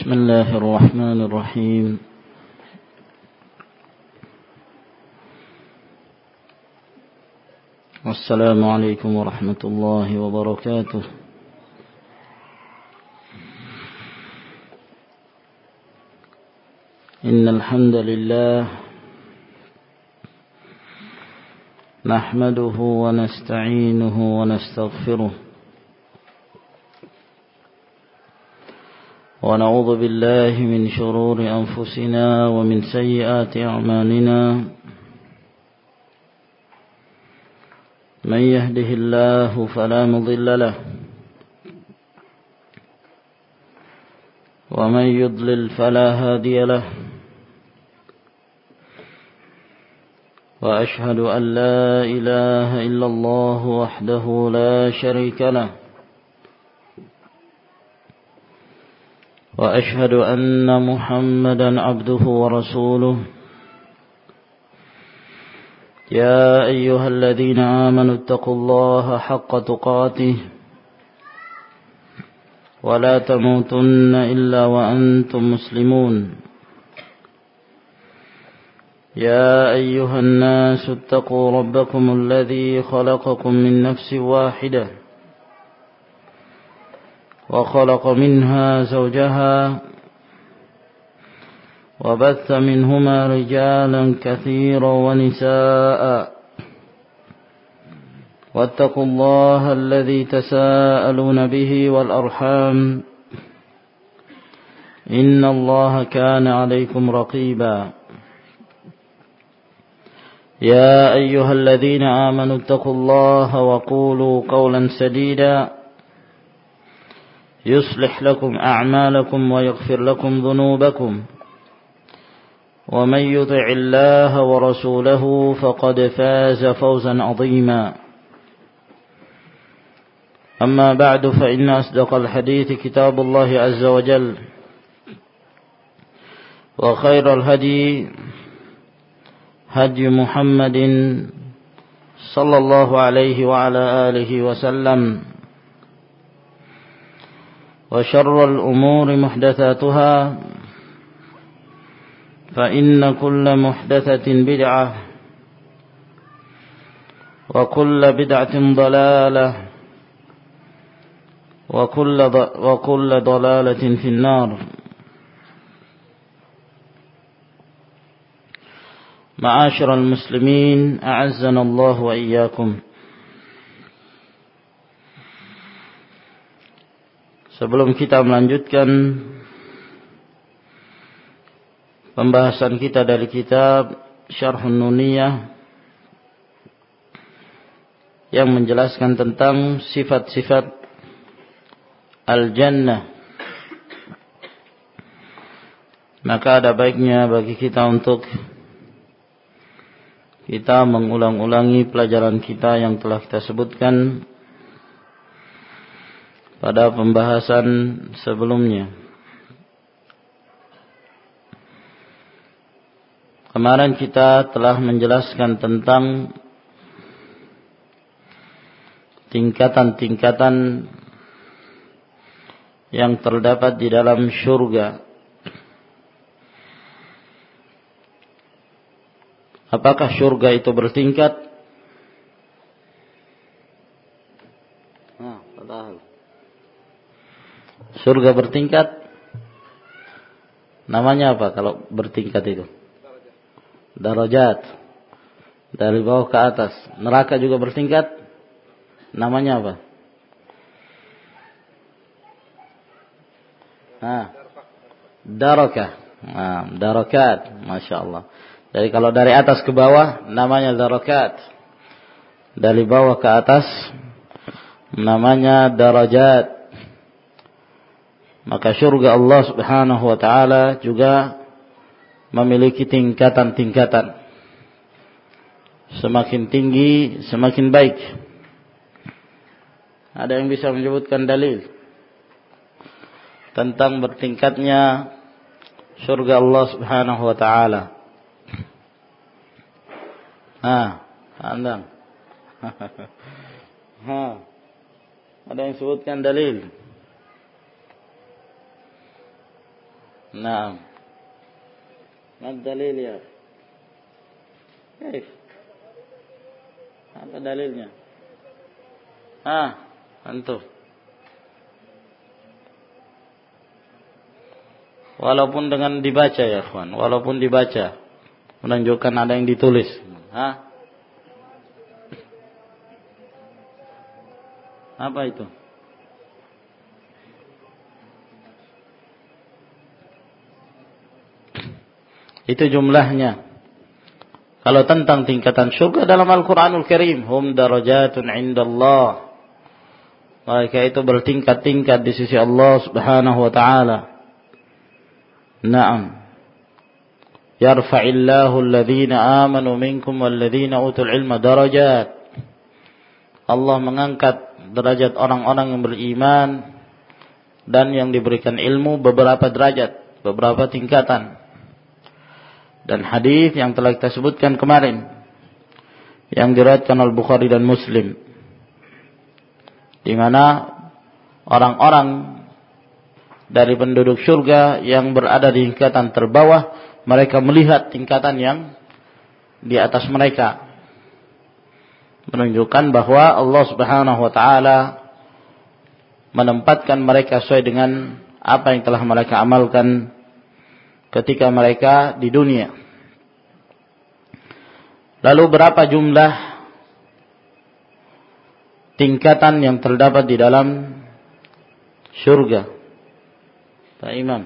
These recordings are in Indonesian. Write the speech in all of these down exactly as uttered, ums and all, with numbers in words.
بسم الله الرحمن الرحيم. السلام عليكم ورحمة الله وبركاته. إن الحمد لله نحمده ونستعينه ونستغفره ونعوذ بالله من شرور أنفسنا ومن سيئات أعمالنا. من يهده الله فلا مضل له ومن يضلل فلا هادي له. وأشهد أن لا إله إلا الله وحده لا شريك له وأشهد أن محمدا عبده ورسوله. يا أيها الذين آمنوا اتقوا الله حق تقاته ولا تموتن إلا وأنتم مسلمون. يا أيها الناس اتقوا ربكم الذي خلقكم من نفس واحدة وخلق منها زوجها وبث منهما رجالا كثيرا ونساء. واتقوا الله الذي تساءلون به والأرحام إن الله كان عليكم رقيبا. يا أيها الذين آمنوا اتقوا الله وقولوا قولا سديدا يصلح لكم أعمالكم ويغفر لكم ذنوبكم. ومن يطع الله ورسوله فقد فاز فوزا عظيما. أما بعد فإن أصدق الحديث كتاب الله عز وجل وخير الهدي هدي محمد صلى الله عليه وعلى آله وسلم. وشر الأمور محدثاتها فإن كل محدثة بدعة وكل بدعة ضلالة وكل وكل ضلالة في النار. معاشر المسلمين أعزنا الله وإياكم. Sebelum kita melanjutkan pembahasan kita dari kitab Syarhun Nuniyah yang menjelaskan tentang sifat-sifat Al-Jannah, maka ada baiknya bagi kita untuk kita mengulang-ulangi pelajaran kita yang telah kita sebutkan pada pembahasan sebelumnya. Kemarin kita telah menjelaskan tentang tingkatan-tingkatan yang terdapat di dalam syurga. Apakah syurga itu bertingkat? Nah, surga bertingkat, namanya apa kalau bertingkat itu? Darajat, dari bawah ke atas. Neraka juga bertingkat, namanya apa? Nah, darakah. Nah, darakat, masya Allah. Jadi kalau dari atas ke bawah namanya darakat, dari bawah ke atas namanya darajat. Maka syurga Allah subhanahu wa ta'ala juga memiliki tingkatan-tingkatan. Semakin tinggi, semakin baik. Ada yang bisa menyebutkan dalil tentang bertingkatnya syurga Allah subhanahu wa ta'ala? Nah, andang. Ha. Ada yang sebutkan dalil? Naam. Apa dalil ya? Kaif? Apa dalilnya? Ah, antum. Walaupun dengan dibaca ya, ikhwan, walaupun dibaca menunjukkan ada yang ditulis. Hah? Apa itu? Itu jumlahnya. Kalau tentang tingkatan surga dalam Al-Quranul Karim, hum darajatun indallah. Mereka itu bertingkat-tingkat di sisi Allah Subhanahu wa taala. Naam. Yarfa'illahu alladhina amanu minkum walladhina utul ilma darajat. Allah mengangkat derajat orang-orang yang beriman dan yang diberikan ilmu beberapa derajat, beberapa tingkatan. Dan hadis yang telah kita sebutkan kemarin yang diriwayatkan oleh Bukhari dan Muslim, di mana orang-orang dari penduduk surga yang berada di tingkatan terbawah, mereka melihat tingkatan yang di atas mereka, menunjukkan bahwa Allah Subhanahu wa taala menempatkan mereka sesuai dengan apa yang telah mereka amalkan ketika mereka di dunia. Lalu berapa jumlah tingkatan yang terdapat di dalam surga? Pak Imam.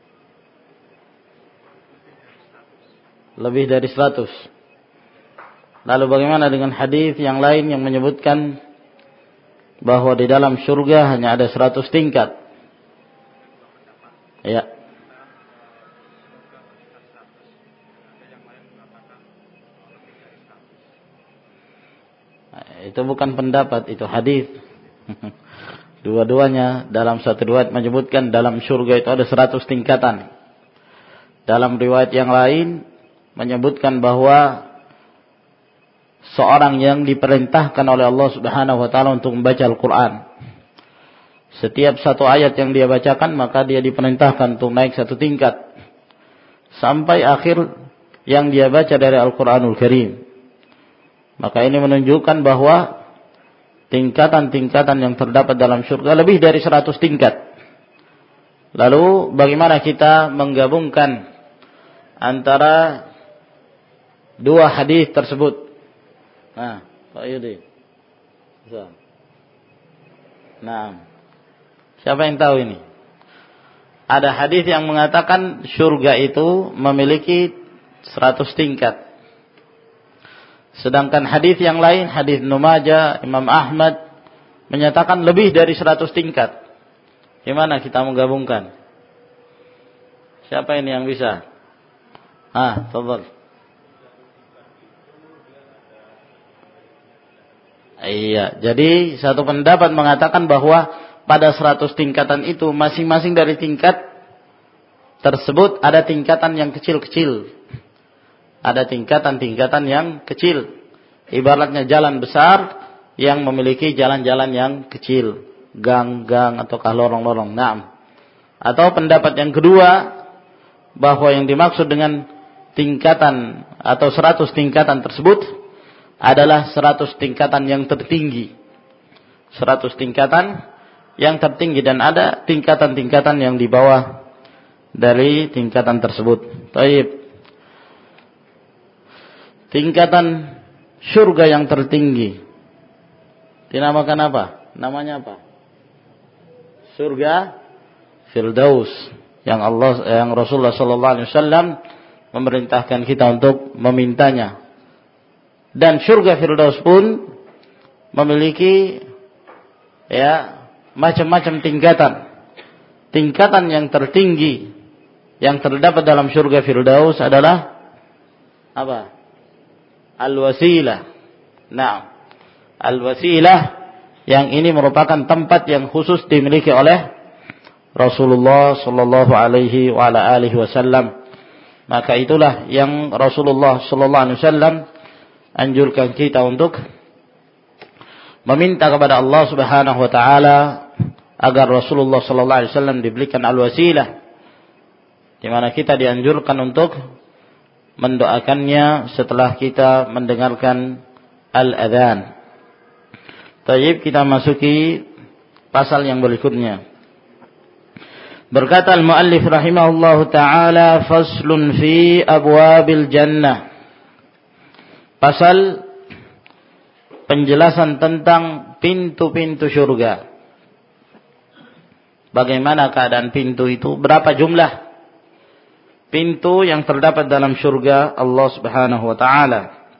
Lebih dari seratus. Lalu bagaimana dengan hadis yang lain yang menyebutkan bahwa di dalam surga hanya ada seratus tingkat? Ya. Itu bukan pendapat, itu hadis. Dua-duanya dalam satu riwayat menyebutkan dalam surga itu ada seratus tingkatan. Dalam riwayat yang lain menyebutkan bahwa seorang yang diperintahkan oleh Allah Subhanahu wa taala untuk membaca Al-Qur'an, setiap satu ayat yang dia bacakan maka dia diperintahkan untuk naik satu tingkat sampai akhir yang dia baca dari Al-Qur'anul Karim. Maka ini menunjukkan bahwa tingkatan-tingkatan yang terdapat dalam surga lebih dari seratus tingkat. Lalu bagaimana kita menggabungkan antara dua hadis tersebut? Nah, Pak Yudi. Bisa. Nah, siapa yang tahu ini? Ada hadis yang mengatakan surga itu memiliki seratus tingkat. Sedangkan hadis yang lain, hadis Ibnu Majah, Imam Ahmad menyatakan lebih dari seratus tingkat. Gimana kita menggabungkan? Siapa ini yang bisa? Ah, tafadhal. Iya, jadi satu pendapat mengatakan bahwa pada seratus tingkatan itu masing-masing dari tingkat tersebut ada tingkatan yang kecil-kecil. Ada tingkatan-tingkatan yang kecil. Ibaratnya jalan besar yang memiliki jalan-jalan yang kecil. Gang-gang ataukah lorong-lorong. Naam. Atau pendapat yang kedua, bahwa yang dimaksud dengan tingkatan atau seratus tingkatan tersebut adalah seratus tingkatan yang tertinggi. Seratus tingkatan yang tertinggi. Dan ada tingkatan-tingkatan yang di bawah dari tingkatan tersebut. Baik. Tingkatan surga yang tertinggi dinamakan apa? Namanya apa? Surga Firdaus yang Allah yang Rasulullah sallallahu alaihi wasallam memerintahkan kita untuk memintanya. Dan surga Firdaus pun memiliki ya macam-macam tingkatan. Tingkatan yang tertinggi yang terdapat dalam surga Firdaus adalah apa? Al-wasilah. Nah, al-wasilah yang ini merupakan tempat yang khusus dimiliki oleh Rasulullah sallallahu alaihi wa ala alihi wasallam. Maka itulah yang Rasulullah sallallahu alaihi wasallam anjurkan kita untuk meminta kepada Allah Subhanahu wa taala agar Rasulullah sallallahu alaihi wasallam diberikan al-wasilah, di mana kita dianjurkan untuk mendoakannya setelah kita mendengarkan al-adzan. Tayyib, kita masuki pasal yang berikutnya. Berkata al-muallif rahimahullahu taala, faslun fi abwabil jannah. Pasal penjelasan tentang pintu-pintu surga. Bagaimana keadaan pintu itu? Berapa jumlah pintu yang terdapat dalam surga Allah Subhanahu wa taala?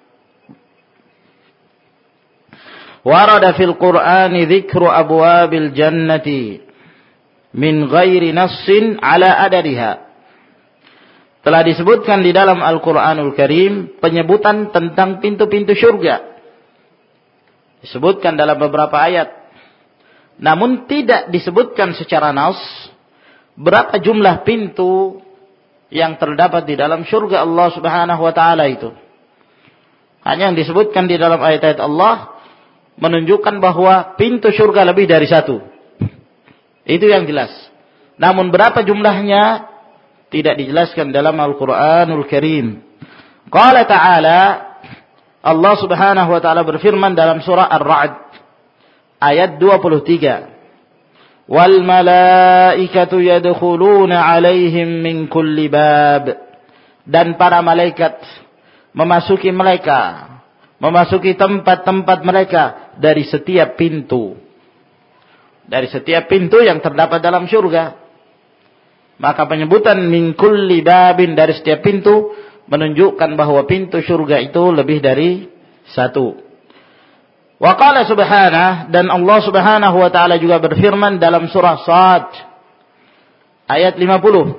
Warada fil Qur'ani dzikru abwabil jannati min ghairi nassin ala adadiha. Telah disebutkan di dalam Al-Qur'anul Karim penyebutan tentang pintu-pintu surga. Disebutkan dalam beberapa ayat. Namun tidak disebutkan secara nas berapa jumlah pintu yang terdapat di dalam surga Allah Subhanahu wa taala itu. Hanya yang disebutkan di dalam ayat-ayat Allah menunjukkan bahwa pintu surga lebih dari satu. Itu yang jelas. Namun berapa jumlahnya tidak dijelaskan dalam Al-Qur'anul Karim. Qala ta'ala, Allah Subhanahu wa taala berfirman dalam surah Ar-Ra'd ayat dua puluh tiga. Wal malaikatu yadkhuluna 'alaihim min kulli bab. Dan para malaikat memasuki mereka, memasuki tempat-tempat mereka dari setiap pintu. Dari setiap pintu yang terdapat dalam surga. Maka penyebutan min kulli babin, dari setiap pintu, menunjukkan bahwa pintu surga itu lebih dari satu. Wa qala subhanahu, dan Allah Subhanahu wa taala juga berfirman dalam surah Shad ayat lima puluh.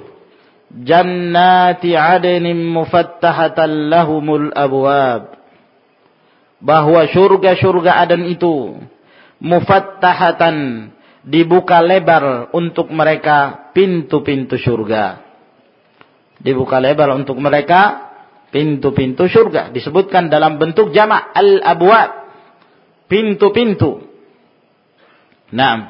Jannati 'adnin mufattahatan lahumul abwab. Bahwa surga-surga Aden itu mufattahatan, dibuka lebar untuk mereka pintu-pintu surga. Dibuka lebar untuk mereka pintu-pintu surga. Disebutkan dalam bentuk jamak al-abwab, pintu-pintu. Nah,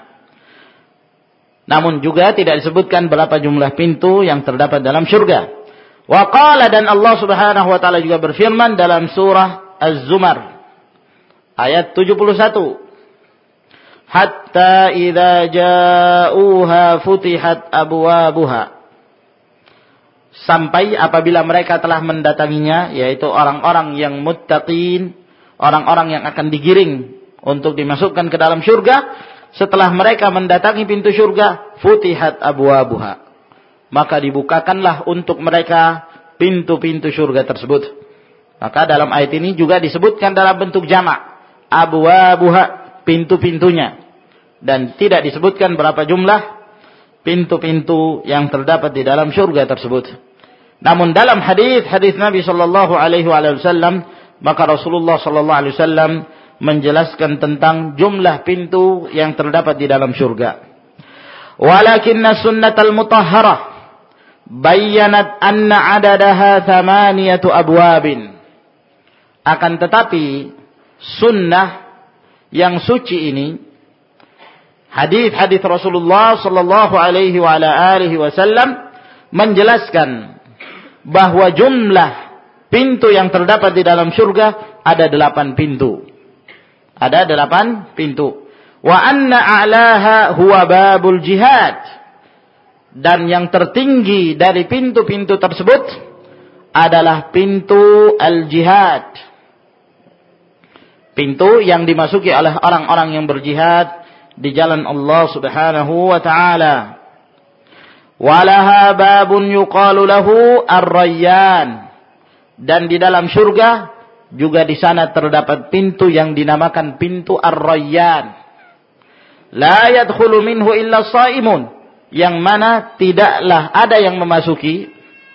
namun juga tidak disebutkan berapa jumlah pintu yang terdapat dalam surga. Wa qala, dan Allah Subhanahu wa taala juga berfirman dalam surah Az-Zumar ayat tujuh puluh satu. Hatta idza ja'uha futihat abwabuha. Sampai apabila mereka telah mendatanginya, yaitu orang-orang yang muttaqin, orang-orang yang akan digiring untuk dimasukkan ke dalam surga, setelah mereka mendatangi pintu surga, futihat abwabuha, maka dibukakanlah untuk mereka pintu-pintu surga tersebut. Maka dalam ayat ini juga disebutkan dalam bentuk jamak, abwabuha, pintu-pintunya, dan tidak disebutkan berapa jumlah pintu-pintu yang terdapat di dalam surga tersebut. Namun dalam hadis hadis Nabi sallallahu alaihi wasallam, maka Rasulullah sallallahu alaihi wasallam menjelaskan tentang jumlah pintu yang terdapat di dalam surga. Walakinna sunnatal mutahharah bayyanat anna adadaha thamaniyatu abwabin. Akan tetapi sunnah yang suci ini, hadis-hadis Rasulullah sallallahu alaihi wa ala alihi wasallam menjelaskan bahwa jumlah pintu yang terdapat di dalam surga ada delapan pintu. Ada delapan pintu. Wa anna a'laha huwa babul jihad. Dan yang tertinggi dari pintu-pintu tersebut adalah pintu al-jihad. Pintu yang dimasuki oleh orang-orang yang berjihad di jalan Allah Subhanahu wa ta'ala. Walaha babun yuqalu lahu ar-rayyan. Dan di dalam surga juga di sana terdapat pintu yang dinamakan pintu ar-rayyan. La yadkhulu minhu illa shaimun, yang mana tidaklah ada yang memasuki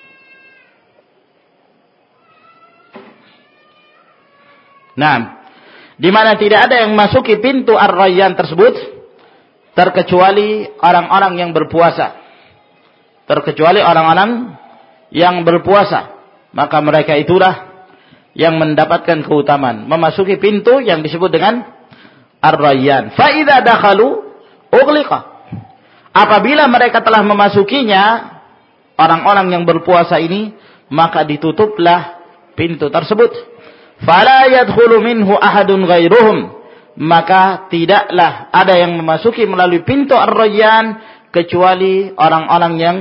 Nah, di mana tidak ada yang memasuki pintu ar-rayyan tersebut terkecuali orang-orang yang berpuasa. Terkecuali orang-orang yang berpuasa, maka mereka itulah yang mendapatkan keutamaan memasuki pintu yang disebut dengan ar-rayyan. Fa idza dakhalu ughliqa. Apabila mereka telah memasukinya, orang-orang yang berpuasa ini, maka ditutuplah pintu tersebut. Fala yadkhulu minhu ahadun ghairuhum, maka tidaklah ada yang memasuki melalui pintu Ar-Rayyan kecuali orang-orang yang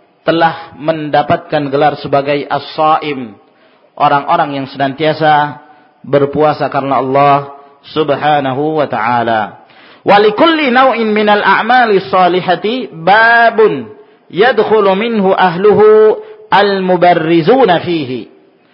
telah mendapatkan gelar sebagai as-shaim, orang-orang yang senantiasa berpuasa karena Allah Subhanahu wa ta'ala. Wa likulli naw'in minal a'mali shalihati babun yadkhulu minhu ahluhu al-mubarrizuna fihi.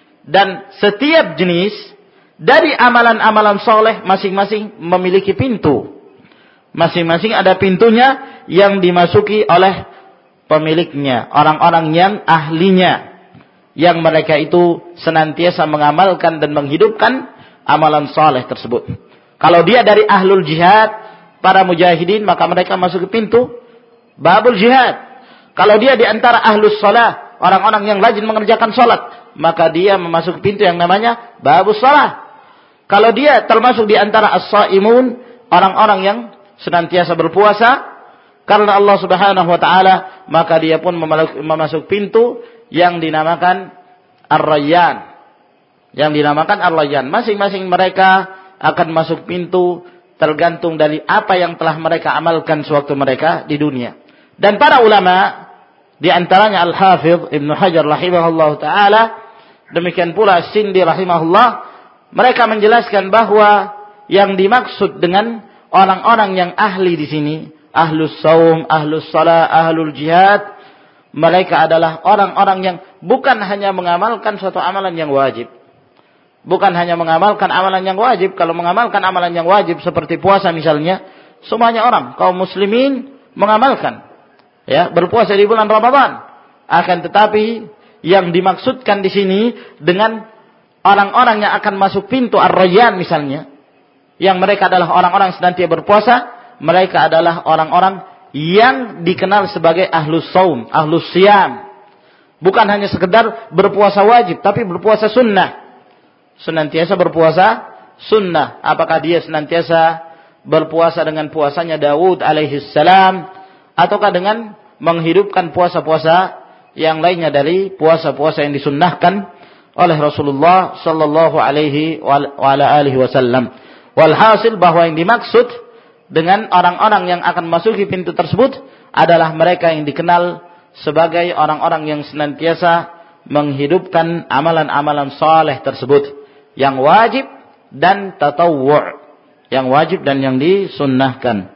Dan setiap jenis dari amalan-amalan soleh masing-masing memiliki pintu. Masing-masing ada pintunya yang dimasuki oleh pemiliknya, orang-orang yang ahlinya, yang mereka itu senantiasa mengamalkan dan menghidupkan amalan soleh tersebut. Kalau dia dari ahlul jihad, para mujahidin, maka mereka masuk ke pintu babul jihad. Kalau dia di antara ahlus shalah, orang-orang yang rajin mengerjakan salat, maka dia memasuki pintu yang namanya babus shalah. Kalau dia termasuk di antara as-shaimun, orang-orang yang senantiasa berpuasa karena Allah Subhanahu wa taala, maka dia pun memasuk pintu yang dinamakan Ar-Rayyan. Yang dinamakan Ar-Rayyan. Masing-masing mereka akan masuk pintu tergantung dari apa yang telah mereka amalkan sewaktu mereka di dunia. Dan para ulama, di antaranya Al-Hafidh Ibnu Hajar rahimahullah ta'ala, demikian pula Sindi rahimahullah, mereka menjelaskan bahwa yang dimaksud dengan orang-orang yang ahli di sini, ahlus saum, ahlus salah, ahlul jihad, mereka adalah orang-orang yang bukan hanya mengamalkan suatu amalan yang wajib. Bukan hanya mengamalkan amalan yang wajib. Kalau mengamalkan amalan yang wajib seperti puasa misalnya, semuanya orang, kaum muslimin mengamalkan. Ya, berpuasa di bulan Ramadan. Akan tetapi yang dimaksudkan di sini dengan orang-orang yang akan masuk pintu Ar-Rayyan misalnya, yang mereka adalah orang-orang senantiasa berpuasa, mereka adalah orang-orang yang dikenal sebagai ahlus saum, ahlus siyam. Bukan hanya sekedar berpuasa wajib, tapi berpuasa sunnah. Senantiasa berpuasa sunnah. Apakah dia senantiasa berpuasa dengan puasanya Daud alaihi salam, ataukah dengan menghidupkan puasa-puasa yang lainnya dari puasa-puasa yang disunnahkan oleh Rasulullah sallallahu alaihi wa ala alihi wasallam. Walhasil bahwa yang dimaksud dengan orang-orang yang akan masuki pintu tersebut adalah mereka yang dikenal sebagai orang-orang yang senantiasa menghidupkan amalan-amalan saleh tersebut, yang wajib dan tatawwu', yang wajib dan yang disunnahkan.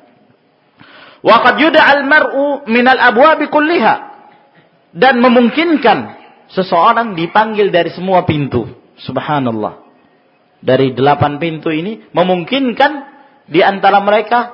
Wa qad yud'al mar'u minal abwabi kulliha, dan memungkinkan seseorang dipanggil dari semua pintu. Subhanallah. Dari delapan pintu ini memungkinkan di antara mereka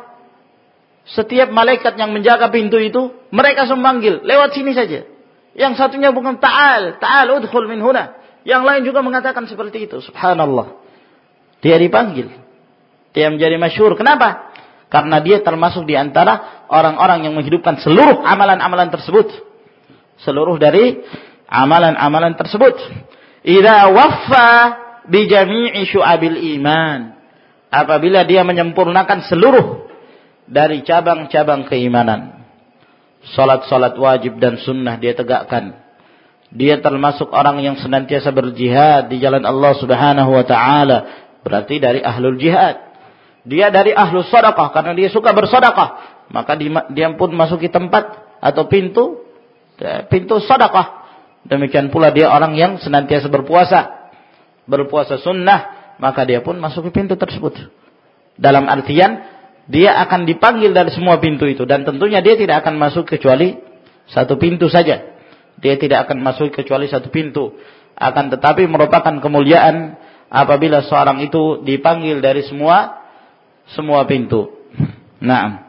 setiap malaikat yang menjaga pintu itu, mereka semua manggil, lewat sini saja. Yang satunya bukan ta'al, ta'al udkhul min huna. Yang lain juga mengatakan seperti itu. Subhanallah. Dia dipanggil. Dia menjadi masyhur. Kenapa? Karena dia termasuk di antara orang-orang yang menghidupkan seluruh amalan-amalan tersebut. Seluruh dari amalan-amalan tersebut. Idza waffa bi jami'i syu'abil iman. Apabila dia menyempurnakan seluruh dari cabang-cabang keimanan. Salat-salat wajib dan sunnah dia tegakkan. Dia termasuk orang yang senantiasa berjihad di jalan Allah Subhanahu wa taala. Berarti dari ahlul jihad. Dia dari ahlus sedekah karena dia suka bersedekah, maka dia pun masuki tempat atau pintu pintu sedekah. Demikian pula dia orang yang senantiasa berpuasa, berpuasa sunnah, maka dia pun masuki pintu tersebut. Dalam artian dia akan dipanggil dari semua pintu itu, dan tentunya dia tidak akan masuk kecuali satu pintu saja. Dia tidak akan masuk kecuali satu pintu. Akan tetapi merupakan kemuliaan apabila seorang itu dipanggil dari semua semua pintu. Naam.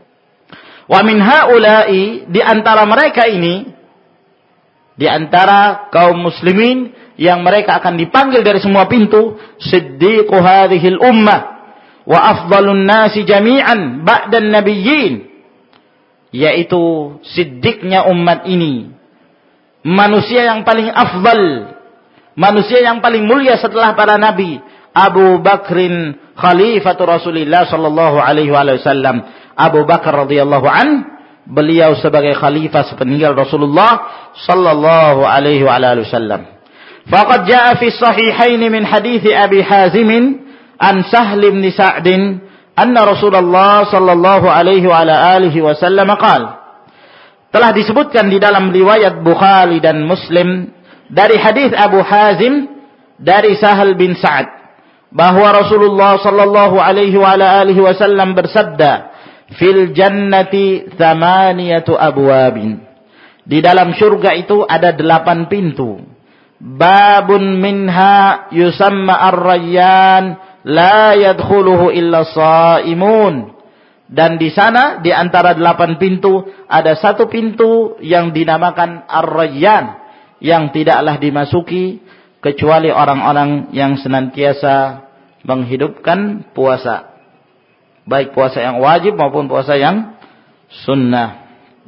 Wa min haula'i, di antara mereka ini, di antara kaum muslimin yang mereka akan dipanggil dari semua pintu, siddiqu hadhil ummah wa afdalun nasi jami'an ba'dan nabiyyin, yaitu siddiqnya umat ini, manusia yang paling afdal, manusia yang paling mulia setelah para nabi, Abu Bakrin khalifatu Rasulillah sallallahu alaihi wasallam, Abu Bakar radhiyallahu an, beliau sebagai khalifah sepeninggal Rasulullah sallallahu alaihi wa alihi wasallam. Faqad jaa fi sahihain min hadits Abi Hazim an Sahl bin Sa'd anna Rasulullah sallallahu alaihi wa alihi wasallam qala. Telah disebutkan di dalam riwayat Bukhari dan Muslim dari hadis Abu Hazim dari Sahl bin Sa'd bahwa Rasulullah sallallahu alaihi wa alihi wasallam bersabda, "Fil jannati thamaniyatu abwabin." Di dalam surga itu ada delapan pintu. Babun minha yusamma ar-rayyan la yadkhuluhu illa shaimun. Dan di sana di antara delapan pintu ada satu pintu yang dinamakan ar-rayyan yang tidaklah dimasuki kecuali orang-orang yang senantiasa menghidupkan puasa. Baik puasa yang wajib maupun puasa yang sunnah.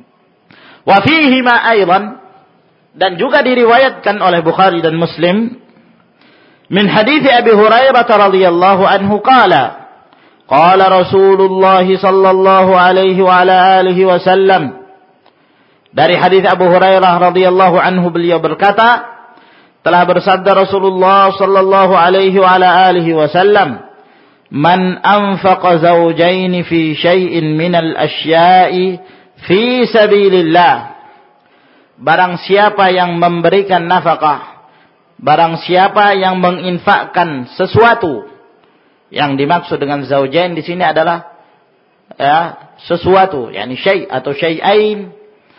Wa fihi ma aidan, dan juga diriwayatkan oleh Bukhari dan Muslim min hadits Abi Hurairah radhiyallahu anhu qala qala Rasulullah sallallahu alaihi wa ala alihi wasallam. Dari hadits Abu Hurairah radhiyallahu anhu beliau berkata, telah bersabda Rasulullah sallallahu alaihi wa ala alihi wasallam, "Man anfaqa zawjaini fi syai'in minal asya'i fi sabilillah." Barang siapa yang memberikan nafkah, barang siapa yang menginfakkan sesuatu, yang dimaksud dengan zaujain di sini adalah ya, sesuatu, yakni syai' atau syai'ain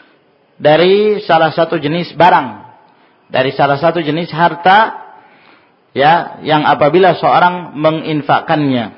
dari salah satu jenis barang, dari salah satu jenis harta, ya, yang apabila seorang menginfakkannya.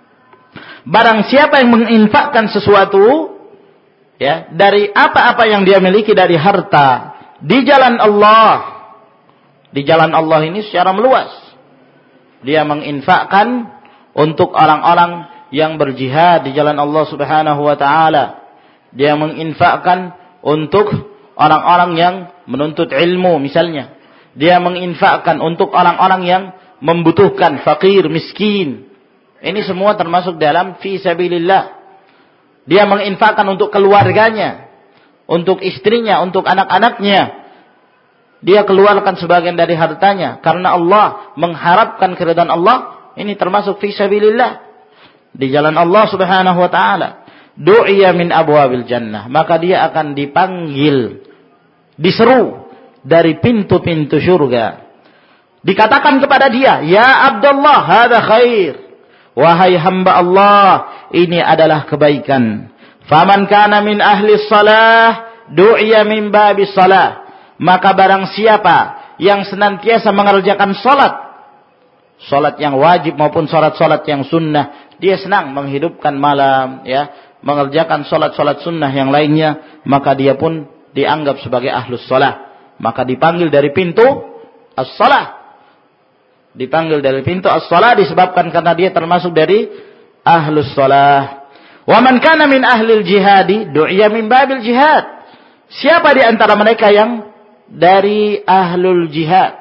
Barang siapa yang menginfakkan sesuatu, ya, dari apa-apa yang dia miliki dari harta di jalan Allah. Di jalan Allah ini secara meluas. Dia menginfakkan untuk orang-orang yang berjihad di jalan Allah Subhanahu wa taala. Dia menginfakkan untuk orang-orang yang menuntut ilmu misalnya. Dia menginfakkan untuk orang-orang yang membutuhkan, fakir, miskin. Ini semua termasuk dalam fi sabilillah. Dia menginfakkan untuk keluarganya, untuk istrinya, untuk anak-anaknya. Dia keluarkan sebagian dari hartanya karena Allah, mengharapkan keridhaan Allah. Ini termasuk fi sabilillah, di jalan Allah Subhanahu wa taala. Du'iya min abwabil jannah, maka dia akan dipanggil, diseru dari pintu-pintu surga. Dikatakan kepada dia, "Ya Abdullah, hadza khair." Wahai hamba Allah, ini adalah kebaikan. Faman kana min ahli shalah, du'iya min babis shalah. Maka barang siapa yang senantiasa mengerjakan salat, salat yang wajib maupun salat-salat yang sunnah, dia senang menghidupkan malam, ya, mengerjakan salat-salat sunnah yang lainnya, maka dia pun dianggap sebagai ahlus shalah. Maka dipanggil dari pintu as-shalah. Dipanggil dari pintu as-shalah disebabkan karena dia termasuk dari ahlus shalah. Wa man kana min ahlil jihadi du'iya min babil jihad. Siapa di antara mereka yang dari ahlul jihad?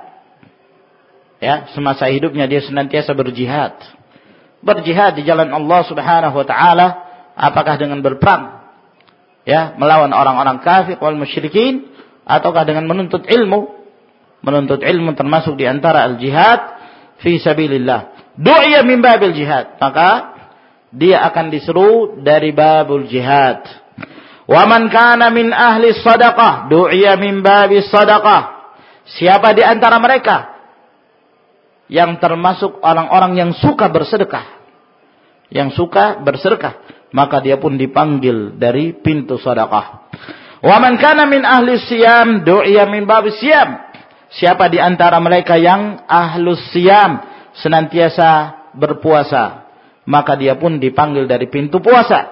Ya, semasa hidupnya dia senantiasa berjihad. Berjihad di jalan Allah Subhanahu wa taala, apakah dengan berperang, ya, melawan orang-orang kafir wal musyrikin, ataukah dengan menuntut ilmu. Menuntut ilmu termasuk di antara al-jihad fi sabilillah. Du'iya min babil jihad, maka dia akan diseru dari babul jihad. Wa man kana min ahli sadaqah du'iya min babis sadaqah. Siapa di antara mereka yang termasuk orang-orang yang suka bersedekah, yang suka bersedekah, maka dia pun dipanggil dari pintu sedekah. Wa man kana min ahli siyam du'iya min babis siyam. Siapa di antara mereka yang ahlus siyam, senantiasa berpuasa, maka dia pun dipanggil dari pintu puasa.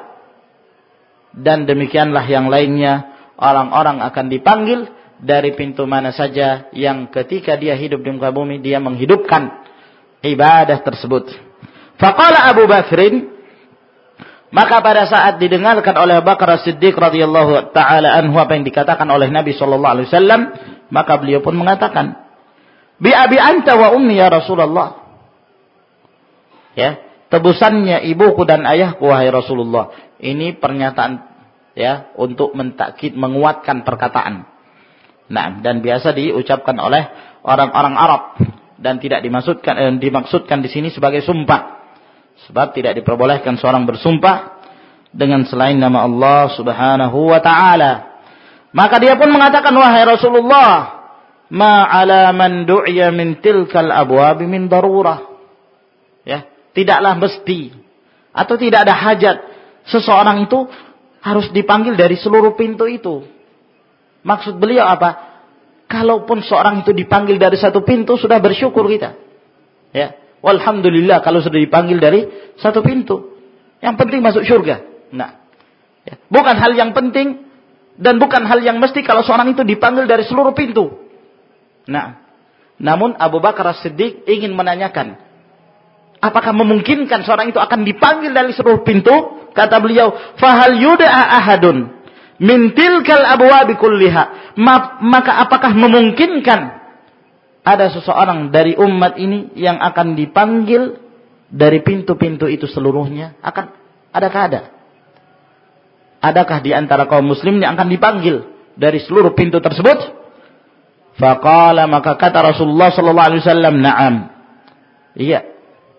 Dan demikianlah yang lainnya, orang-orang akan dipanggil dari pintu mana saja yang ketika dia hidup di muka bumi dia menghidupkan ibadah tersebut. Faqala Abu Bakrin, maka pada saat didengarkan oleh Abu Bakar As-Siddiq radhiyallahu taala anhu apa yang dikatakan oleh Nabi sallallahu alaihi wasallam, maka beliau pun mengatakan, "Bi abi anta wa ummi ya Rasulullah." Ya, tebusannya ibuku dan ayahku wahai Rasulullah. Ini pernyataan ya, untuk mentakkid, menguatkan perkataan. Nah, dan biasa diucapkan oleh orang-orang Arab dan tidak dimaksudkan eh, dimaksudkan di sini sebagai sumpah. Sebab tidak diperbolehkan seorang bersumpah dengan selain nama Allah Subhanahu wa taala. Maka dia pun mengatakan, wahai Rasulullah, ma 'ala man du'iya min tilkal abwab min darurah. Ya, tidaklah mesti atau tidak ada hajat seseorang itu harus dipanggil dari seluruh pintu itu. Maksud beliau apa? Kalaupun seorang itu dipanggil dari satu pintu, sudah bersyukur kita. Ya, walhamdulillah kalau sudah dipanggil dari satu pintu. Yang penting masuk surga. Nah, ya, bukan hal yang penting dan bukan hal yang mesti kalau seorang itu dipanggil dari seluruh pintu. Nah, namun Abu Bakar As-Siddiq ingin menanyakan, apakah memungkinkan seorang itu akan dipanggil dari seluruh pintu? Kata beliau, fahal yud'a ahadun min tilkal abwabi kulliha. Maka apakah memungkinkan ada seseorang dari umat ini yang akan dipanggil dari pintu-pintu itu seluruhnya? Akan adakah ada? Adakah di antara kaum muslim yang akan dipanggil dari seluruh pintu tersebut? Faqala, maka kata Rasulullah sallallahu alaihi wasallam, na'am. Iya.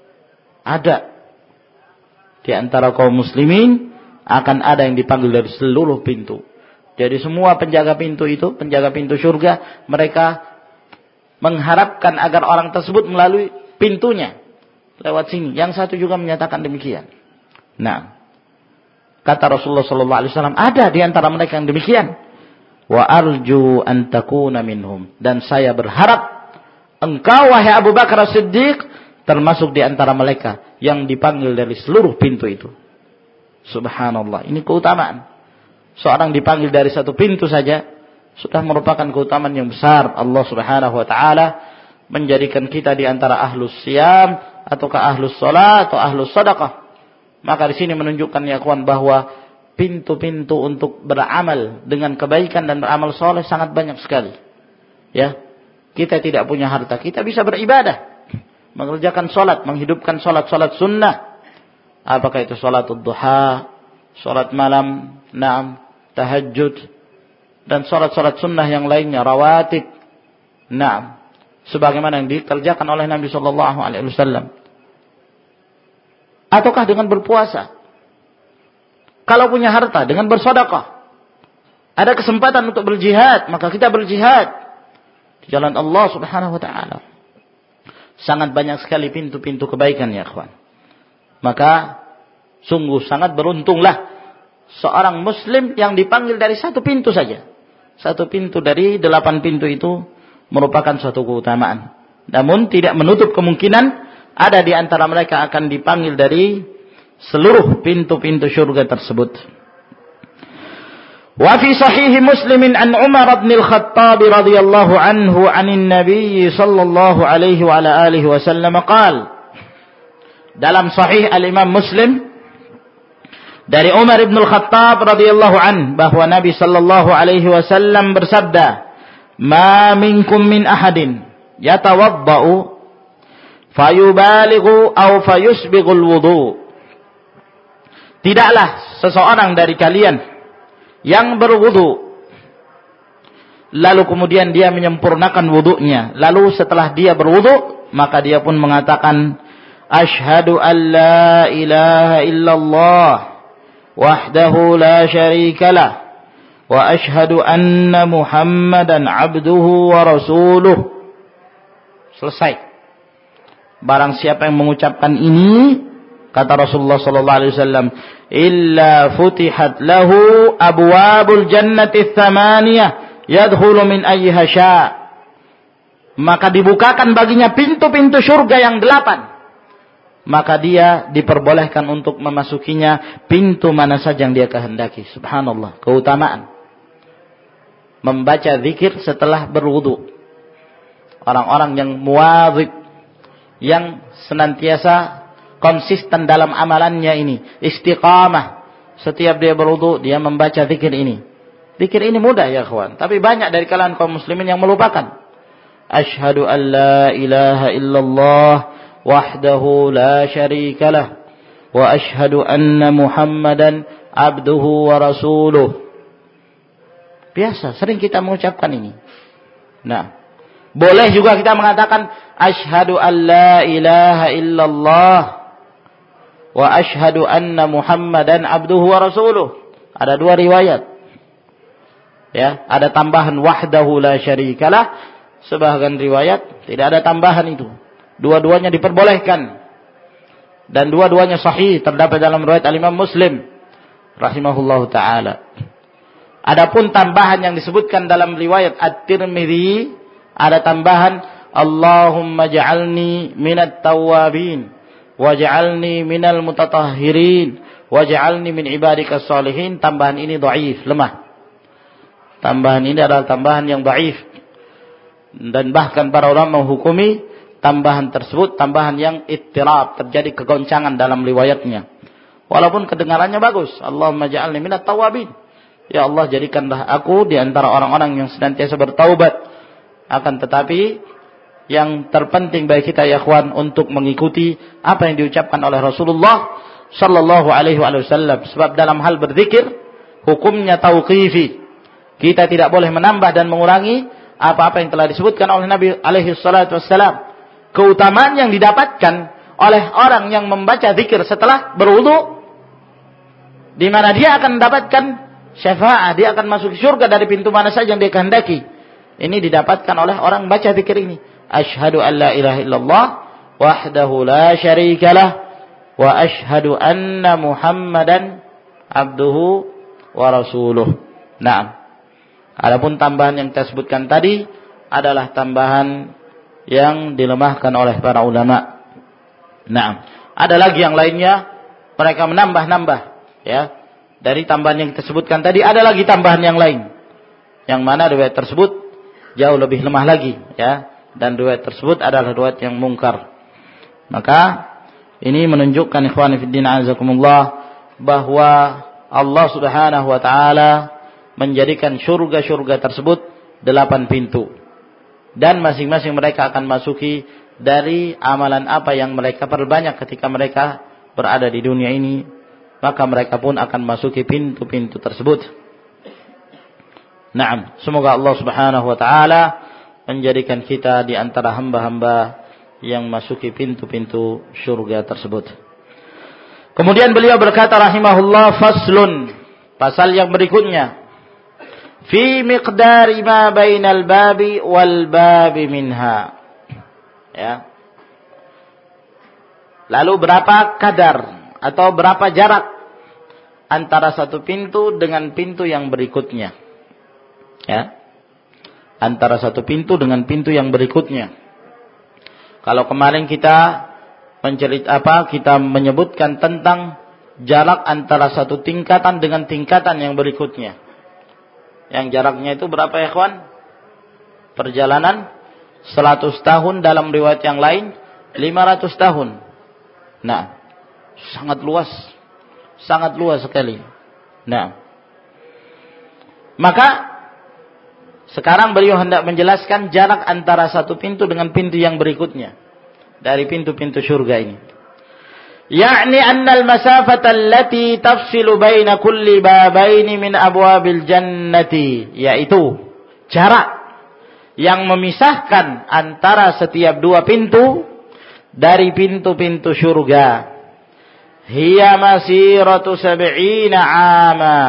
Ada di antara kaum muslimin akan ada yang dipanggil dari seluruh pintu. Jadi semua penjaga pintu itu, penjaga pintu surga, mereka mengharapkan agar orang tersebut melalui pintunya lewat sini. Yang satu juga menyatakan demikian. Nah, kata Rasulullah sallallahu alaihi wasallam, ada di antara mereka yang demikian. Wa arju an takuna minhum, dan saya berharap engkau wahai Abu Bakar As-Siddiq termasuk di antara mereka yang dipanggil dari seluruh pintu itu. Subhanallah, ini keutamaan. Seorang dipanggil dari satu pintu saja sudah merupakan keutamaan yang besar. Allah Subhanahu wa taala menjadikan kita di antara ahlus siyam ataukah ahlus shalah atau ahlus sedekah. Maka di sini menunjukkan ya kawan bahwa pintu-pintu untuk beramal dengan kebaikan dan beramal soleh sangat banyak sekali. Ya, kita tidak punya harta, kita bisa beribadah, mengerjakan solat, menghidupkan solat-solat sunnah. Apakah itu solat duha, solat malam, naam, tahajud, dan solat-solat sunnah yang lainnya, rawatib, naam, sebagaimana yang dikerjakan oleh Nabi Sallallahu Alaihi Wasallam. Ataukah dengan berpuasa? Kalau punya harta, dengan bersedekah. Ada kesempatan untuk berjihad, maka kita berjihad di jalan Allah Subhanahu wa taala. Sangat banyak sekali pintu-pintu kebaikan ya ikhwan. Maka sungguh sangat beruntunglah seorang muslim yang dipanggil dari satu pintu saja. Satu pintu dari delapan pintu itu merupakan suatu keutamaan. Namun tidak menutup kemungkinan ada di antara mereka akan dipanggil dari seluruh pintu-pintu syurga tersebut. Wa fi sahih Muslim an Umar bin Al-Khattab radhiyallahu anhu 'anil Nabi sallallahu alaihi wa ala alihi wasallam qala. Dalam sahih Al-Imam Muslim dari Umar bin Al-Khattab radhiyallahu anhu bahwa Nabi sallallahu alaihi wasallam bersabda, "Ma minkum min ahadin yatawaddau fayubalighu aw fayusbighul wudu." Tidaklah seseorang dari kalian yang berwudu lalu kemudian dia menyempurnakan wudunya, lalu setelah dia berwudu maka dia pun mengatakan, "Asyhadu an la ilaha illallah wahdahu la syarika lah wa asyhadu anna Muhammadan abduhu wa rasuluh." Selesai. Barang siapa yang mengucapkan ini, kata Rasulullah sallallahu alaihi wasallam, illa futihat lahu abwabul jannati tsamaniyah yadkhulu min ayyiha sya. Maka dibukakan baginya pintu-pintu surga yang delapan. Maka dia diperbolehkan untuk memasukinya pintu mana saja yang dia kehendaki. Subhanallah, keutamaan membaca zikir setelah berwudu. Orang-orang yang muwadzib, yang senantiasa konsisten dalam amalannya ini, istiqamah. Setiap dia berwudu, dia membaca zikir ini. Zikir ini mudah ya kawan, tapi banyak dari kalangan kaum muslimin yang melupakan. Asyhadu an la ilaha illallah wahdahu la syarika lah wa asyhadu anna Muhammadan abduhu wa rasuluh. Biasa, sering kita mengucapkan ini. Nah, boleh juga kita mengatakan asyhadu an la ilaha illallah wa asyhadu anna Muhammadan abduhu wa rasuluh. Ada dua riwayat. Ya, ada tambahan wahdahu la syarikalah, sebagian riwayat tidak ada tambahan itu. Dua-duanya diperbolehkan. Dan dua-duanya sahih, terdapat dalam riwayat Al-Imam Muslim rahimahullahu taala. Adapun tambahan yang disebutkan dalam riwayat At-Tirmidzi, ada tambahan Allahumma ja'alni minat tawwabin waj'alni minal mutatahhirin waj'alni min ibadikas shalihin. Tambahan ini dhaif, lemah. Tambahan ini adalah tambahan yang dhaif. Dan bahkan para ulama menghukumi tambahan tersebut tambahan yang ittirab, terjadi kegoncangan dalam riwayatnya. Walaupun kedengarannya bagus. Allahumma ja'alni minat tawwabin. Ya Allah, jadikanlah aku di antara orang-orang yang senantiasa bertaubat. Akan tetapi yang terpenting bagi kita ya ikhwan untuk mengikuti apa yang diucapkan oleh Rasulullah sallallahu alaihi wasallam. Sebab dalam hal berzikir hukumnya tauqifi. Kita tidak boleh menambah dan mengurangi apa-apa yang telah disebutkan oleh Nabi alaihi salatu wassalam. Keutamaan yang didapatkan oleh orang yang membaca zikir setelah berwudu, di mana dia akan mendapatkan syafaat, dia akan masuk surga dari pintu mana saja yang dia kehendaki. Ini didapatkan oleh orang baca zikir ini. Asyhadu an la ilaha illallah wahdahu la syarikalah wa asyhadu anna Muhammadan abduhu wa rasuluh. Naam. Adapun tambahan yang kita sebutkan tadi adalah tambahan yang dilemahkan oleh para ulama. Naam. Ada lagi yang lainnya, mereka menambah-nambah, ya. Dari tambahan yang kita sebutkan tadi ada lagi tambahan yang lain. Yang mana riwayat tersebut jauh lebih lemah lagi, ya, dan riwayat tersebut adalah riwayat yang mungkar. Maka ini menunjukkan ikhwan fillah azakumullah bahwa Allah Subhanahu wa taala menjadikan surga-surga tersebut delapan pintu, dan masing-masing mereka akan masuki dari amalan apa yang mereka perbanyak ketika mereka berada di dunia ini, maka mereka pun akan masuki pintu-pintu tersebut. Naam, semoga Allah Subhanahu wa taala menjadikan kita di antara hamba-hamba yang masuki pintu-pintu surga tersebut. Kemudian beliau berkata rahimahullah, faslun, pasal yang berikutnya, fi miqdari ma bainal babi wal babi minha. Ya. Lalu berapa kadar atau berapa jarak antara satu pintu dengan pintu yang berikutnya? Ya, antara satu pintu dengan pintu yang berikutnya. Kalau kemarin kita mencerit apa, kita menyebutkan tentang jarak antara satu tingkatan dengan tingkatan yang berikutnya. Yang jaraknya itu berapa ya kawan? Perjalanan seratus tahun, dalam riwayat yang lain lima ratus tahun. Nah, sangat luas, sangat luas sekali. Nah, maka sekarang beliau hendak menjelaskan jarak antara satu pintu dengan pintu yang berikutnya dari pintu-pintu surga ini. Ya'ni anna al-masafata allati tafsilu baina kulli babaini min abwabil jannati, yaitu jarak yang memisahkan antara setiap dua pintu dari pintu-pintu surga. Hiya masiratu sab'ina 'ama.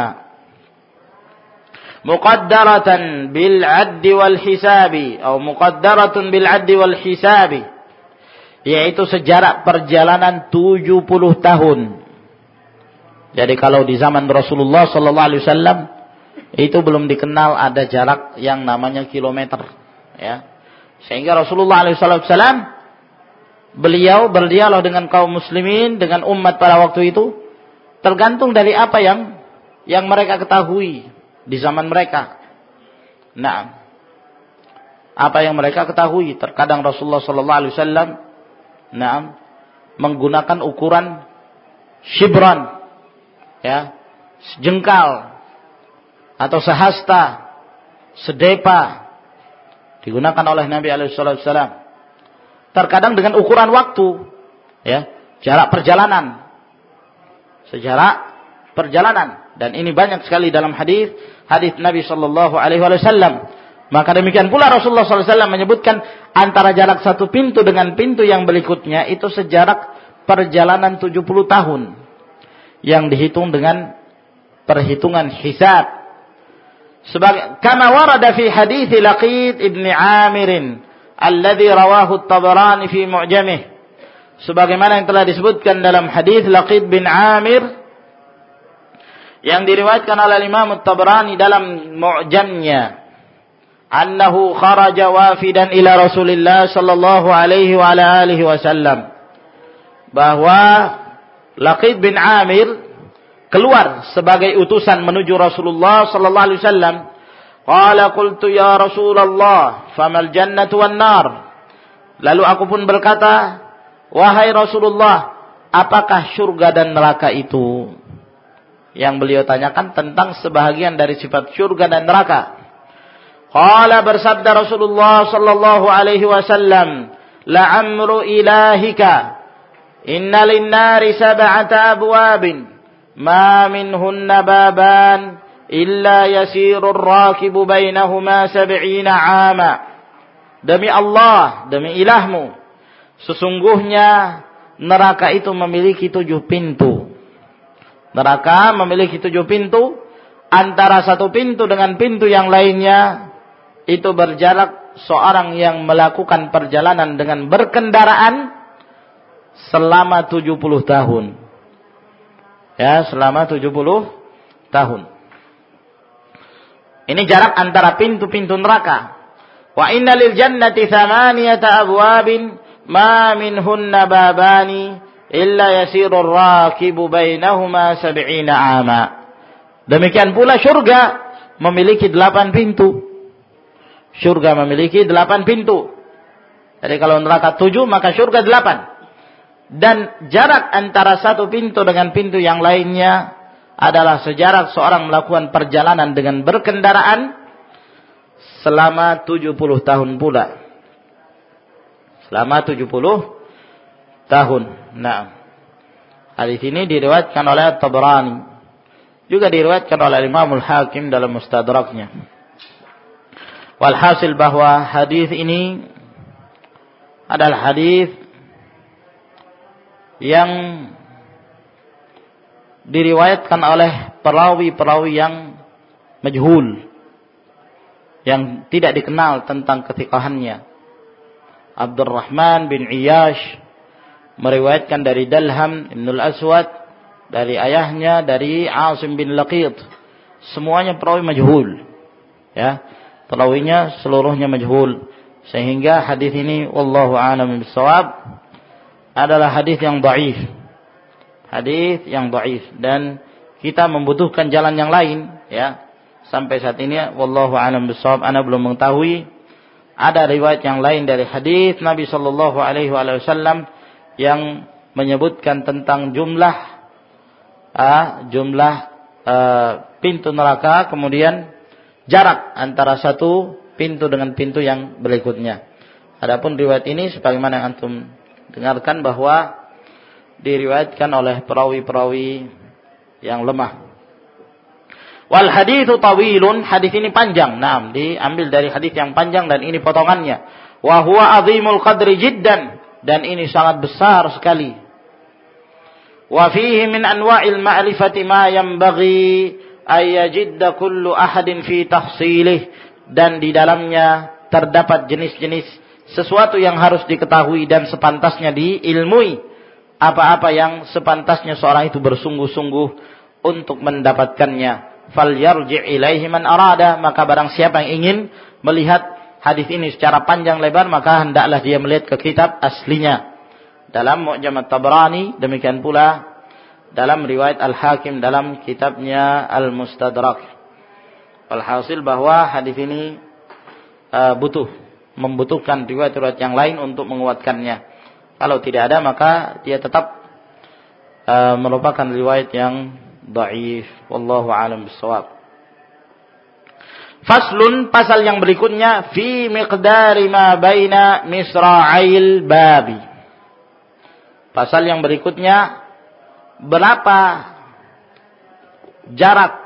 Muqaddaratan bil 'addi wal hisabi atau muqaddaratun bil 'addi wal hisabi, yaitu sejarak perjalanan tujuh puluh tahun. Jadi kalau di zaman Rasulullah sallallahu alaihi wasallam itu belum dikenal ada jarak yang namanya kilometer, ya. Sehingga Rasulullah alaihi wasallam beliau berdialog dengan kaum muslimin, dengan umat pada waktu itu tergantung dari apa yang yang mereka ketahui di zaman mereka. Nah, apa yang mereka ketahui. Terkadang Rasulullah sallallahu alaihi wasallam nah, menggunakan ukuran shibran, ya, sejengkal atau sehasta, sedepa, digunakan oleh Nabi alaihi wasallam. Terkadang dengan ukuran waktu, ya, jarak perjalanan, sejarak perjalanan. Dan ini banyak sekali dalam hadis hadis Nabi sallallahu alaihi wasallam. Maka demikian pula Rasulullah sallallahu alaihi wasallam menyebutkan antara jarak satu pintu dengan pintu yang berikutnya itu sejarak perjalanan tujuh puluh tahun yang dihitung dengan perhitungan hisab. Sebagai kama warada fi hadits Laqit ibn Amir alladhi rawahu at-Tabarani fi Mu'jamih. Sebagaimana yang telah disebutkan dalam hadis Laqit bin Amir yang diriwayatkan oleh Imam At-Tabarani dalam Mu'jamnya, annahu kharaja wafidan ila Rasulillah sallallahu alaihi wa ala alihi wasallam, bahwa Laqit bin Amir keluar sebagai utusan menuju Rasulullah sallallahu alaihi wasallam. Qala qultu ya Rasulullah, famal jannatu wan nar? Lalu aku pun berkata, wahai Rasulullah, apakah surga dan neraka itu? Yang beliau tanyakan tentang sebahagian dari sifat surga dan neraka. Qala, bersabda Rasulullah sallallahu alaihi wasallam, la'amru ilahika inna lin-nari sab'ata abwabin ma minhunna baban illa yasiru ar-rakibu bainahuma sab'ina 'ama. Demi Allah, demi ilahmu, sesungguhnya neraka itu memiliki tujuh pintu. Neraka memiliki tujuh pintu. Antara satu pintu dengan pintu yang lainnya itu berjarak seorang yang melakukan perjalanan dengan berkendaraan selama tujuh puluh tahun. Ya, selama tujuh puluh tahun. Ini jarak antara pintu-pintu neraka. Wa inna lil jannati thamaniyata abwabin ma minhunna babani illa yasirur rakibu bainahuma sab'ina 'ama. Demikian pula syurga memiliki delapan pintu. Syurga memiliki delapan pintu. Jadi kalau neraka tujuh, maka syurga delapan. Dan jarak antara satu pintu dengan pintu yang lainnya adalah sejarak seorang melakukan perjalanan dengan berkendaraan selama tujuh puluh tahun pula. Selama tujuh puluh tahun. Nah, hadis ini diriwayatkan oleh Tabarani, juga diriwayatkan oleh Imam Al-Hakim dalam Mustadraknya. Walhasil bahwa hadis ini adalah hadis yang diriwayatkan oleh perawi-perawi yang majhul, yang tidak dikenal tentang ketiqahannya. Abdurrahman bin Iyash meriwayatkan dari Dalham Ibnul Aswad, dari ayahnya, dari Asim bin Laqit. Semuanya perawi majhul. Ya, perawinya seluruhnya majhul. Sehingga hadis ini wallahu a'lam bishawab adalah hadis yang dhaif. Hadis yang dhaif, dan kita membutuhkan jalan yang lain, ya. Sampai saat ini wallahu a'lam bishawab ana belum mengetahui ada riwayat yang lain dari hadis Nabi sallallahu alaihi wasallam yang menyebutkan tentang jumlah uh, jumlah uh, pintu neraka, kemudian jarak antara satu pintu dengan pintu yang berikutnya. Adapun riwayat ini sebagaimana yang antum dengarkan bahwa diriwayatkan oleh perawi-perawi yang lemah. Wal haditsu tawilun, hadis ini panjang. Naam, diambil dari hadis yang panjang dan ini potongannya. Wa huwa azimul qadri jiddan, dan ini sangat besar sekali. Wa fihi min anwa'il ma'rifati ma yanbaghi ay yajidda kullu ahadin fi tahsilih, dan di dalamnya terdapat jenis-jenis sesuatu yang harus diketahui dan sepantasnya diilmui, apa-apa yang sepantasnya seorang itu bersungguh-sungguh untuk mendapatkannya. Fal yarji' ilaihi man arada, maka barang siapa yang ingin melihat hadis ini secara panjang lebar, maka hendaklah dia melihat ke kitab aslinya dalam Mu'jam At-Tabarani, demikian pula dalam riwayat Al-Hakim dalam kitabnya Al-Mustadrak. Alhasil bahwa hadis ini uh, butuh membutuhkan riwayat-riwayat yang lain untuk menguatkannya. Kalau tidak ada, maka dia tetap uh, merupakan riwayat yang dhaif. Wallahu a'lam bissawab. Faslun, pasal yang berikutnya, fi miqdari ma baina misra'il babi. Pasal yang berikutnya, berapa jarak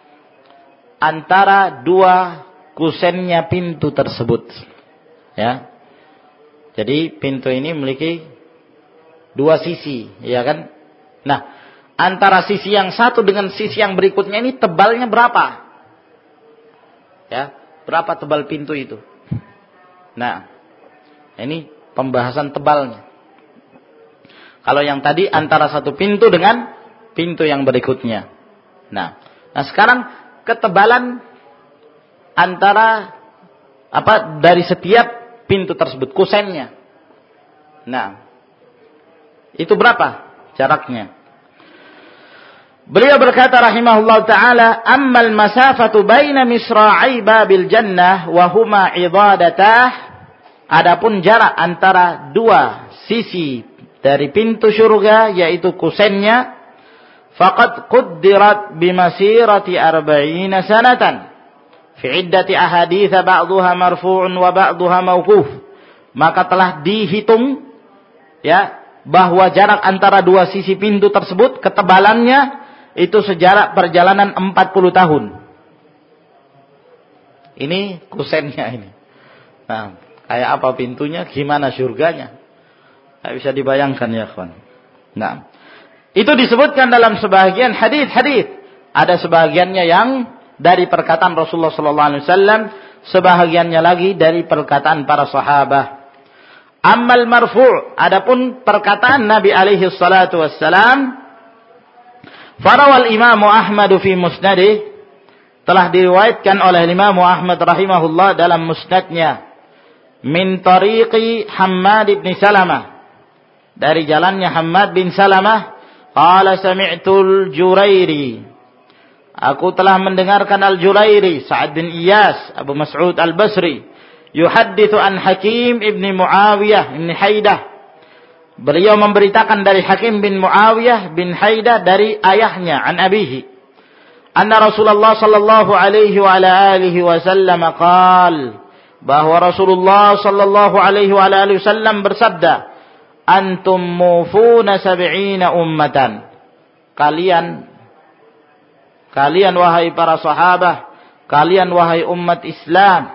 antara dua kusennya pintu tersebut. Ya. Jadi pintu ini memiliki dua sisi, ya kan? Nah, antara sisi yang satu dengan sisi yang berikutnya ini tebalnya berapa? Ya, berapa tebal pintu itu? Nah, ini pembahasan tebalnya. Kalau yang tadi antara satu pintu dengan pintu yang berikutnya. Nah, nah sekarang ketebalan antara apa dari setiap pintu tersebut, kusennya. Nah, itu berapa jaraknya? Beliau berkata rahimahullah ta'ala, ammal masafatu baina misra'i babil jannah wa huma idadatah. Adapun jarak antara dua sisi dari pintu surga, yaitu kusennya, faqad quddirat bimasirati arba'ina sanatan. Fi iddati ahadits ba'dhuha marfu'un wa ba'dhuha mauquf. Maka telah dihitung ya bahwa jarak antara dua sisi pintu tersebut ketebalannya itu sejarak perjalanan empat puluh tahun. Ini kusennya ini. Nah, kayak apa pintunya, gimana surganya? Tidak bisa dibayangkan ya kawan. Nah, itu disebutkan dalam sebagian hadis-hadis. Ada sebagiannya yang dari perkataan Rasulullah sallallahu alaihi wasallam, sebahagiannya lagi dari perkataan para sahabat. Ammal marfu', adapun perkataan Nabi alaihi salatu wassalam, farawal Imam Ahmad fi musnadih, telah diriwayatkan oleh Imam Ahmad rahimahullah dalam musnadnya, min tariqi Hammad bin Salamah, dari jalannya Hammad bin Salamah, qala sami'tul Jurairi, aku telah mendengarkan Al-Jurairi, Sa'ad bin Iyas, Abu Mas'ud Al-Basri, yuhaddithu an Hakim ibn Muawiyah ibn Haidah. Beliau memberitakan dari Hakim bin Muawiyah bin Haidah dari ayahnya, an abihi. Anna Rasulullah sallallahu alaihi wa ala alihi wasallam qaal, bahwa Rasulullah sallallahu alaihi wa ala alihi wasallam bersabda, antum mufuna sab'ina ummatan. Kalian Kalian wahai para sahabat, kalian wahai umat Islam,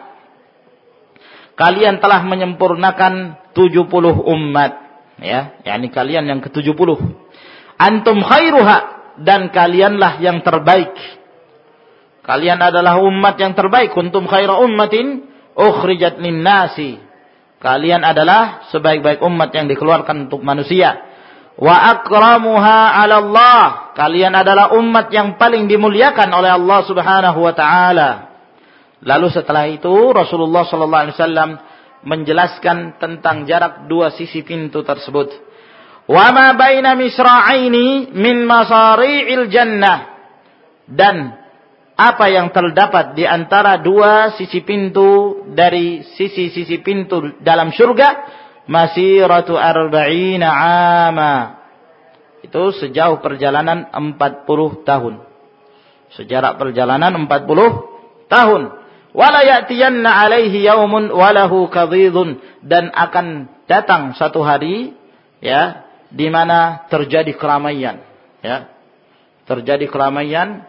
kalian telah menyempurnakan tujuh puluh umat, ya, yakni kalian yang ke tujuh puluh. Antum khairuha, dan kalianlah yang terbaik. Kalian adalah umat yang terbaik. Kuntum khaira ummatin ukhrijat lin-nasi. Kalian adalah sebaik-baik umat yang dikeluarkan untuk manusia. Wa akramuha 'ala Allah, kalian adalah umat yang paling dimuliakan oleh Allah Subhanahu wa taala. Lalu setelah itu Rasulullah sallallahu alaihi wasallam menjelaskan tentang jarak dua sisi pintu tersebut. Wa ma baina misra'aini min masari'il jannah, dan apa yang terdapat di antara dua sisi pintu dari sisi-sisi pintu dalam surga, masiratu arba'ina ama, itu sejauh perjalanan empat puluh tahun. Sejarak perjalanan empat puluh tahun. Wala ya'tiyanna 'alaihi yaumun walahu kadhidun, dan akan datang satu hari ya di mana terjadi keramaian, ya. Terjadi keramaian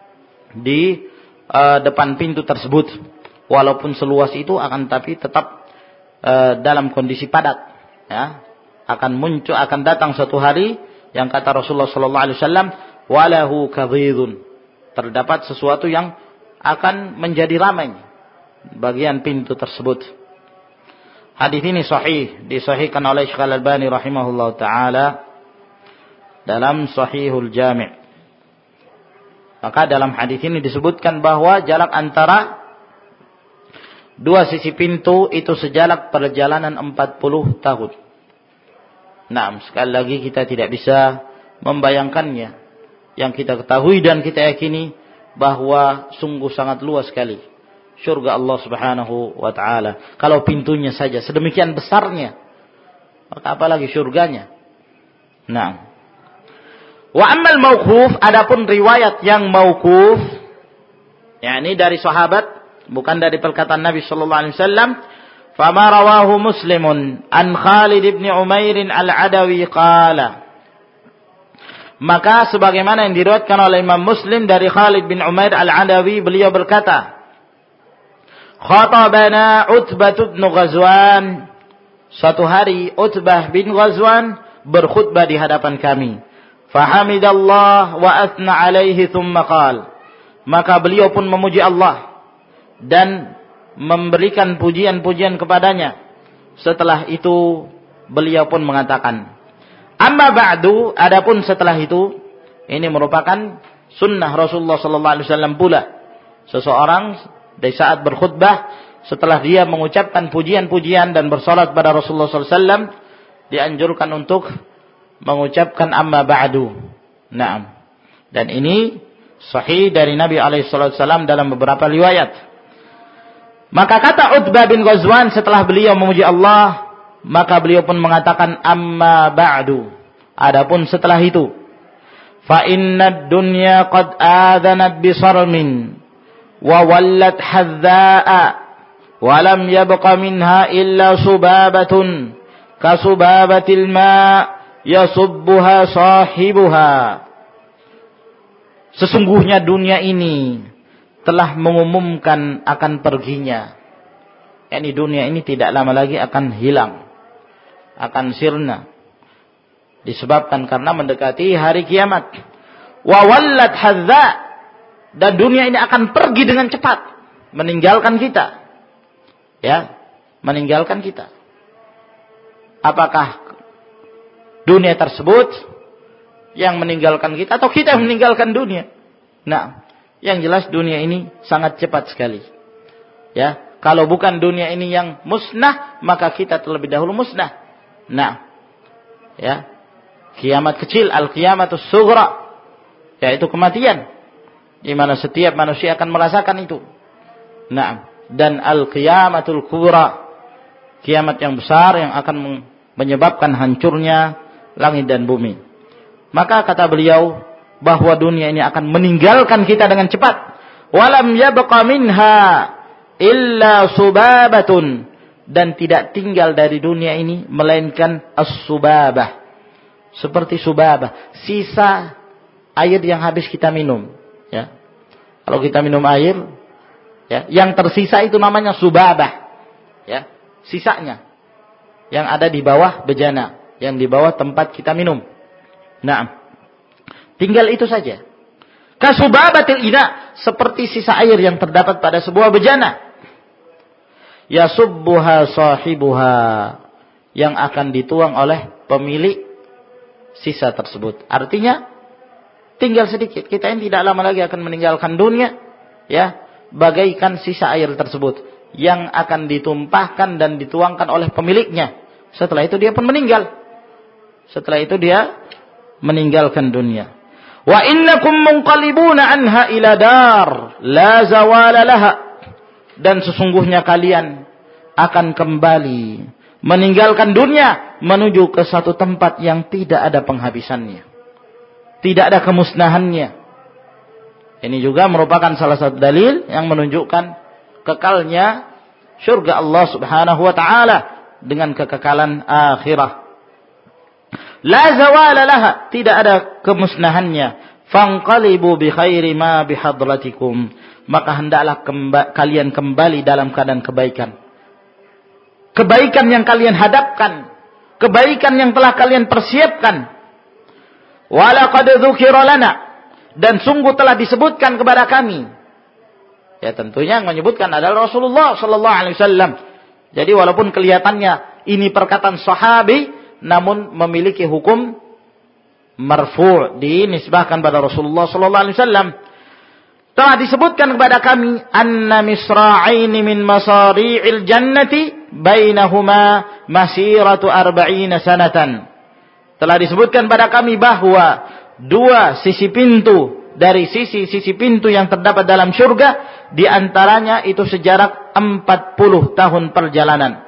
di uh, depan pintu tersebut. Walaupun seluas itu akan tapi tetap dalam kondisi padat, ya, akan muncul, akan datang suatu hari yang kata Rasulullah sallallahu alaihi wasallam, walahu kadhidun, terdapat sesuatu yang akan menjadi ramai bagian pintu tersebut. Hadis ini sahih, disahihkan oleh Syekh Al-Albani rahimahullah taala dalam Sahihul Jami'. Maka dalam hadis ini disebutkan bahwa jarak antara dua sisi pintu itu sejarak perjalanan empat puluh tahun. Nah, sekali lagi kita tidak bisa membayangkannya. Yang kita ketahui dan kita yakini bahwa sungguh sangat luas sekali surga Allah Subhanahu wa taala. Kalau pintunya saja sedemikian besarnya, maka apalagi surganya. Nah, wa ammal mauquf, adapun riwayat yang mauquf, yakni dari sahabat, bukan dari perkataan Nabi sallallahu alaihi wasallam, fama rawahu Muslimun an Khalid ibn Umair al-Adawi qala, Maka sebagaimana yang diriwayatkan oleh Imam Muslim dari Khalid bin Umair Al-Adawi, beliau berkata, "Khatabana Utbah bin Ghazwan." Suatu hari Utbah bin Ghazwan berkhutbah di hadapan kami. Fahamidallah wa athna alaihi thumma qala. Maka beliau pun memuji Allah dan memberikan pujian-pujian kepadanya. Setelah itu beliau pun mengatakan, "Amma ba'du," adapun setelah itu, ini merupakan sunnah Rasulullah sallallahu alaihi wasallam pula. Seseorang di saat berkhutbah, setelah dia mengucapkan pujian-pujian dan bersalat pada Rasulullah sallallahu alaihi wasallam, dianjurkan untuk mengucapkan amma ba'du. Naam. Dan ini sahih dari Nabi alaihi wasallam dalam beberapa riwayat. Maka kata Utbah bin Ghazwan setelah beliau memuji Allah, maka beliau pun mengatakan amma ba'du. Adapun setelah itu, fa innad dunya qad adhanat bi sarmin wa wallat hadza'a wa lam yabqa minha illa subabatun ka subabatil ma' yasubbuha sahibuha. Sesungguhnya dunia ini telah mengumumkan akan perginya. Yani dunia ini tidak lama lagi akan hilang, akan sirna, disebabkan karena mendekati hari kiamat. Wa wallat hadza, dan dunia ini akan pergi dengan cepat, meninggalkan kita. Ya, meninggalkan kita. Apakah dunia tersebut yang meninggalkan kita atau kita yang meninggalkan dunia? Nah, yang jelas dunia ini sangat cepat sekali. Ya, kalau bukan dunia ini yang musnah, maka kita terlebih dahulu musnah. Nah, ya, kiamat kecil, al-qiyamatus sughra, yaitu kematian, di mana setiap manusia akan merasakan itu. Nah, dan al-qiyamatul kubra, kiamat yang besar yang akan menyebabkan hancurnya langit dan bumi. Maka kata beliau bahwa dunia ini akan meninggalkan kita dengan cepat. Walam yabqa minha illa subabatun, dan tidak tinggal dari dunia ini melainkan as-subabah. Seperti subabah, sisa air yang habis kita minum, ya. Kalau kita minum air, ya, yang tersisa itu namanya subabah, ya, sisanya yang ada di bawah bejana, yang di bawah tempat kita minum. Nah, tinggal itu saja. Kasubabatil ina, seperti sisa air yang terdapat pada sebuah bejana. Yasubbuha sahibuha, yang akan dituang oleh pemilik sisa tersebut. Artinya tinggal sedikit. Kita ini tidak lama lagi akan meninggalkan dunia, ya, bagaikan sisa air tersebut yang akan ditumpahkan dan dituangkan oleh pemiliknya. Setelah itu dia pun meninggal. Setelah itu dia meninggalkan dunia. Wa innakum munqalibuna anha ila dar la zawala laha, dan sesungguhnya kalian akan kembali meninggalkan dunia menuju ke satu tempat yang tidak ada penghabisannya, tidak ada kemusnahannya. Ini juga merupakan salah satu dalil yang menunjukkan kekalnya surga Allah Subhanahu wa taala dengan kekekalan akhirah. La zawala laha, tidak ada kemusnahannya. Fanqalibu bi khairi ma bihadratikum, maka hendaklah kemba- kalian kembali dalam keadaan kebaikan. Kebaikan yang kalian hadapkan, kebaikan yang telah kalian persiapkan. Wa laqad dzukira lana, dan sungguh telah disebutkan kepada kami. Ya, tentunya yang menyebutkan adalah Rasulullah sallallahu alaihi wasallam. Jadi walaupun kelihatannya ini perkataan sahabi, namun memiliki hukum marfu', dinisbahkan pada Rasulullah sallallahu alaihi wasallam. Telah disebutkan kepada kami anna misra'aini min masari'il jannati bainahuma masiratu arba'ina sanatan. Telah disebutkan pada kami bahwa dua sisi pintu dari sisi-sisi pintu yang terdapat dalam surga, di antaranya itu sejarak empat puluh tahun perjalanan.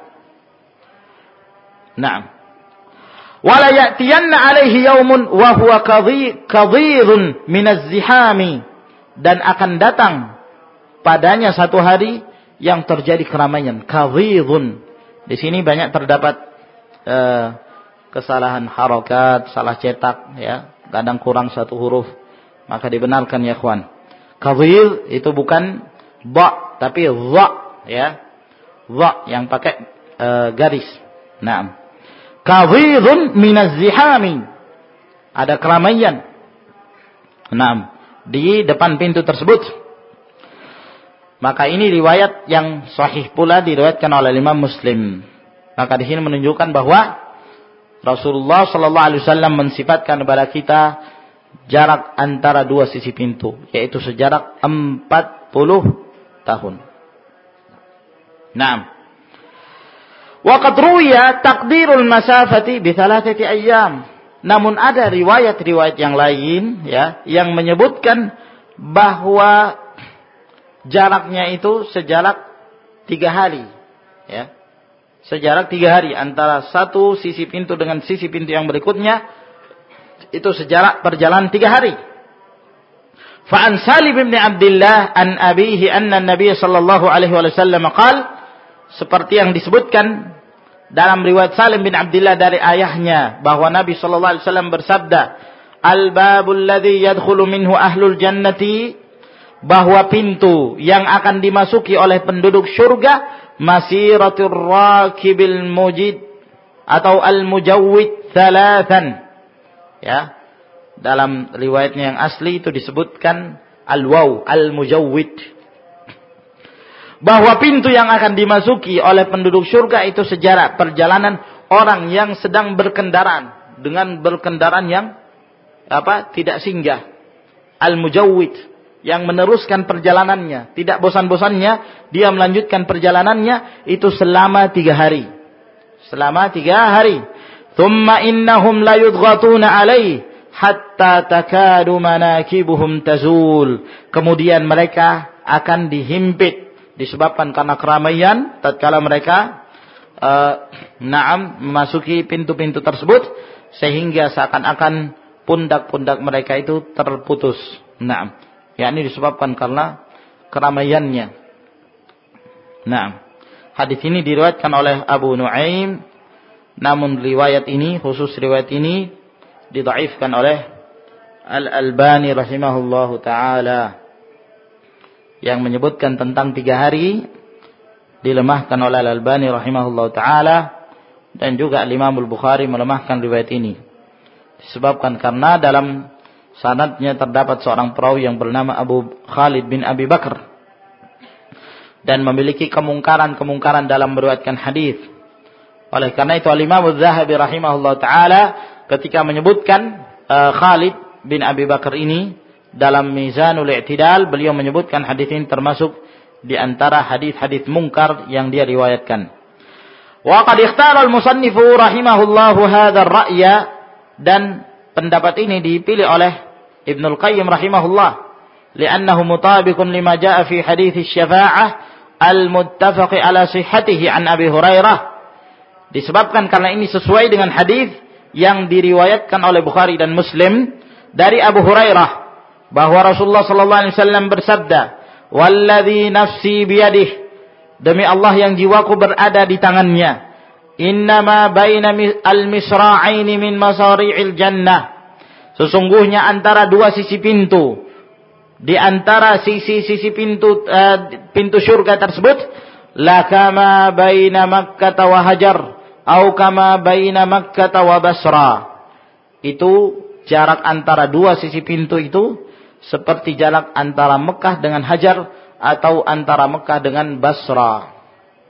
Naam. Wala ya'tiyanna alaihi yaumun wa huwa kadhirun minaz zihami, dan akan datang padanya satu hari yang terjadi keramaian. Kadhirun, di sini banyak terdapat uh, kesalahan harakat, salah cetak, ya, kadang kurang satu huruf, maka dibenarkan ya ikhwan. Qadhir itu bukan ba tapi dha ya. Dha yang pakai e, garis. Naam. Qadhirun minaz zihami. Ada keramaian. Naam, di depan pintu tersebut. Maka ini riwayat yang sahih pula diriwayatkan oleh Imam Muslim. Maka di sini menunjukkan bahwa Rasulullah sallallahu alaihi wasallam mensifatkan kepada kita jarak antara dua sisi pintu, yaitu sejarak empat puluh tahun. Naam. Wa qad ruwiya taqdirul masafati bi thalathati ayyam. Namun ada riwayat-riwayat yang lain ya yang menyebutkan bahwa jaraknya itu sejarak tiga hari ya. Sejarak tiga hari antara satu sisi pintu dengan sisi pintu yang berikutnya itu sejarak perjalanan tiga hari. Fa'an Salim bin Abdullah an abihi anna Nabi sallallahu alaihi wasallam qala, seperti yang disebutkan dalam riwayat Salim bin Abdullah dari ayahnya bahwa Nabi sallallahu alaihi wasallam bersabda, "Al-babul ladzi yadkhulu minhu ahlul jannati", bahwa pintu yang akan dimasuki oleh penduduk surga masiratur rakibil mujid atau al-mujawwid thalathan. Ya. Dalam riwayatnya yang asli itu disebutkan al-waw, al-mujawwid. Bahwa pintu yang akan dimasuki oleh penduduk surga itu sejarak perjalanan orang yang sedang berkendaraan dengan berkendaraan yang apa? Tidak singgah. Al-mujawwid, yang meneruskan perjalanannya, tidak bosan-bosannya dia melanjutkan perjalanannya itu selama tiga hari. Selama tiga hari. Thumma innahum la yudghatuna alaih hatta takadu manakibuhum tazul. Kemudian mereka akan dihimpit disebabkan karena keramaian tatkala mereka uh, na'am memasuki pintu-pintu tersebut sehingga seakan-akan pundak-pundak mereka itu terputus. Na'am. Yakni disebabkan karena keramaiannya. Nah, hadis ini diriwayatkan oleh Abu Nuaim, namun riwayat ini, khusus riwayat ini didhaifkan oleh Al-Albani rahimahullahu taala, yang menyebutkan tentang tiga hari dilemahkan oleh Al-Albani rahimahullahu taala, dan juga Imam Al-Bukhari melemahkan riwayat ini disebabkan karena dalam sanadnya terdapat seorang perawi yang bernama Abu Khalid bin Abi Bakar dan memiliki kemungkaran-kemungkaran dalam meriwayatkan hadis. Oleh karena itu Al-Imam Az-Zahabi rahimahullah taala ketika menyebutkan uh, Khalid bin Abi Bakar ini dalam Mizanul I'tidal, beliau menyebutkan hadis ini termasuk di antara hadis-hadis mungkar yang dia riwayatkan. Wa qad ikhtara al-musannifu rahimahullahu hadzal ra'ya, dan pendapat ini dipilih oleh Ibnul Qayyim rahimahullah li'annahu mutabiqun lima jaa fi hadits asy-syafa'ah al-muttafaq ala sihhatihi an Abi Hurairah, disebabkan karena ini sesuai dengan hadis yang diriwayatkan oleh Bukhari dan Muslim dari Abu Hurairah bahwa Rasulullah sallallahu alaihi wasallam bersabda, "Walladzi nafsi biyadihi", demi Allah yang jiwaku berada di tangannya, "Innama baina al-misra'aini min masari'il jannah", sesungguhnya antara dua sisi pintu, di antara sisi-sisi pintu uh, pintu surga tersebut, la kama baina Makkah wa Hajar, au kama baina Makkah wa Basra. Itu jarak antara dua sisi pintu itu seperti jarak antara Mekah dengan Hajar atau antara Mekah dengan Basra.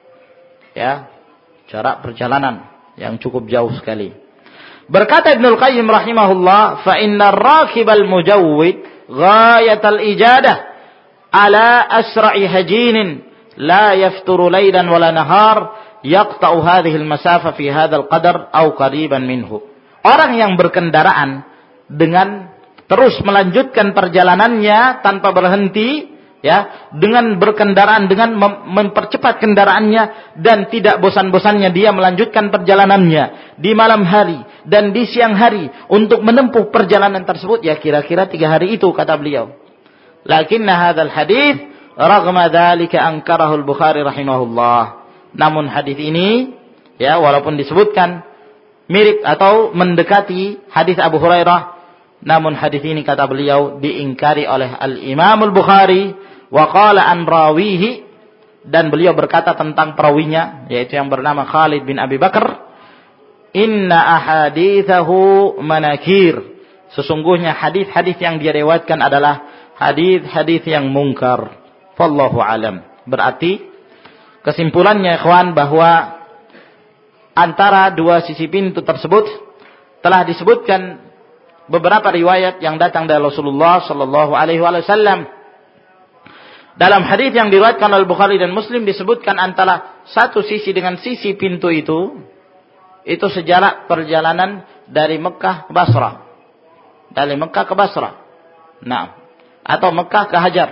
Ya, jarak perjalanan yang cukup jauh sekali. Berkata Ibnul Qayyim rahimahullah, fa innar rakibal mujawwid ghayatal ijadah ala asra'i hajinin la yafturu laylan wala nahar yaqta'u hadhihi al-masafa fi hadzal qadar aw qariban minhu. Orang yang berkendaraan dengan terus melanjutkan perjalanannya tanpa berhenti, ya, dengan berkendaraan, dengan mem- mempercepat kendaraannya dan tidak bosan-bosannya dia melanjutkan perjalanannya di malam hari dan di siang hari untuk menempuh perjalanan tersebut, ya kira-kira tiga hari itu kata beliau. Lakinna hadzal hadits raghma dzalika ankarahu al-Bukhari rahimahullah. Namun hadis ini, ya, walaupun disebutkan mirip atau mendekati hadis Abu Hurairah, Namun hadis ini kata beliau diingkari oleh Al-Imam Al-Bukhari wa qala an rawihi, dan beliau berkata tentang perawinya yaitu yang bernama Khalid bin Abi Bakar, inna ahadithahu manakir, sesungguhnya hadis-hadis yang dia riwayatkan adalah hadis-hadis yang mungkar. Wallahu alam. Berarti kesimpulannya ikhwan bahwa antara dua sisi pintu tersebut telah disebutkan beberapa riwayat yang datang dari Rasulullah sallallahu alaihi wasallam. Dalam hadis yang diriwayatkan oleh Bukhari dan Muslim disebutkan antara satu sisi dengan sisi pintu itu itu sejarak perjalanan dari Mekah ke Basrah. Dari Mekah ke Basrah. Nah, atau Mekah ke Hajar.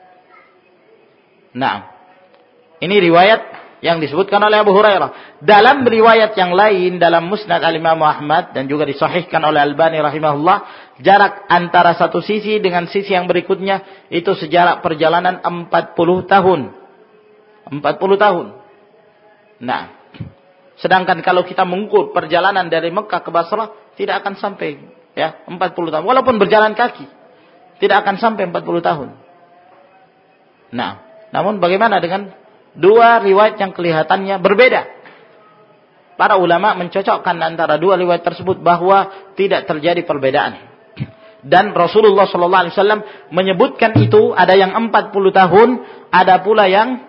Nah, ini riwayat yang disebutkan oleh Abu Hurairah. Dalam riwayat yang lain dalam Musnad Al-Imam Ahmad dan juga disahihkan oleh Albani rahimahullah, jarak antara satu sisi dengan sisi yang berikutnya itu sejarak perjalanan empat puluh tahun. empat puluh tahun. Nah, sedangkan kalau kita mengukur perjalanan dari Mekah ke Basrah tidak akan sampai ya empat puluh tahun. Walaupun berjalan kaki tidak akan sampai empat puluh tahun. Nah, namun bagaimana dengan dua riwayat yang kelihatannya berbeda? Para ulama mencocokkan antara dua riwayat tersebut bahwa tidak terjadi perbedaan. Dan Rasulullah sallallahu alaihi wasallam menyebutkan itu ada yang empat puluh tahun, ada pula yang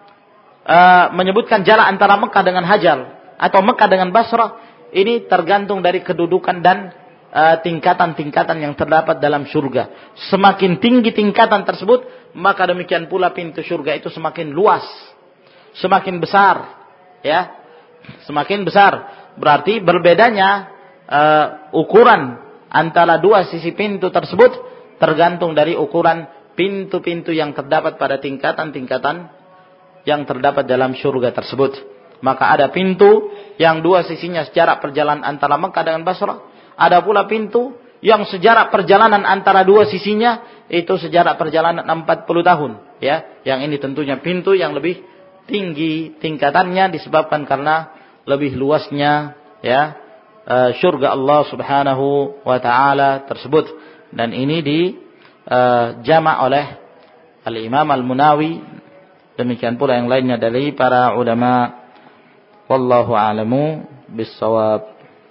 uh, menyebutkan jarak antara Mekah dengan Hajar atau Mekah dengan Basrah. Ini tergantung dari kedudukan dan uh, tingkatan-tingkatan yang terdapat dalam surga. Semakin tinggi tingkatan tersebut, maka demikian pula pintu surga itu semakin luas, semakin besar, ya, semakin besar. Berarti berbedanya uh, ukuran antara dua sisi pintu tersebut tergantung dari ukuran pintu-pintu yang terdapat pada tingkatan-tingkatan yang terdapat dalam surga tersebut. Maka ada pintu yang dua sisinya sejarak perjalanan antara Mekah dengan Basrah, ada pula pintu yang sejarak perjalanan antara dua sisinya itu sejarak perjalanan empat puluh tahun, ya. Yang ini tentunya pintu yang lebih tinggi tingkatannya disebabkan karena lebih luasnya ya uh, surga Allah Subhanahu wa taala tersebut, dan ini di uh, jama' oleh Al-Imam Al-Munawi, demikian pula yang lainnya dari para ulama. Wallahu a'lamu bis-shawab.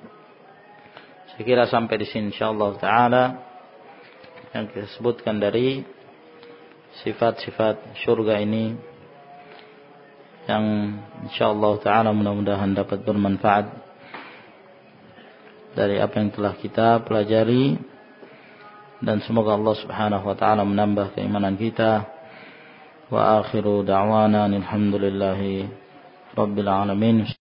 Saya kira sampai di sini insyaallah taala yang kita sebutkan dari sifat-sifat surga ini, yang insyaallah taala mudah-mudahan dapat bermanfaat dari apa yang telah kita pelajari, dan semoga Allah Subhanahu wa taala menambah keimanan kita. Wa akhiru da'wana alhamdulillahi rabbil alamin.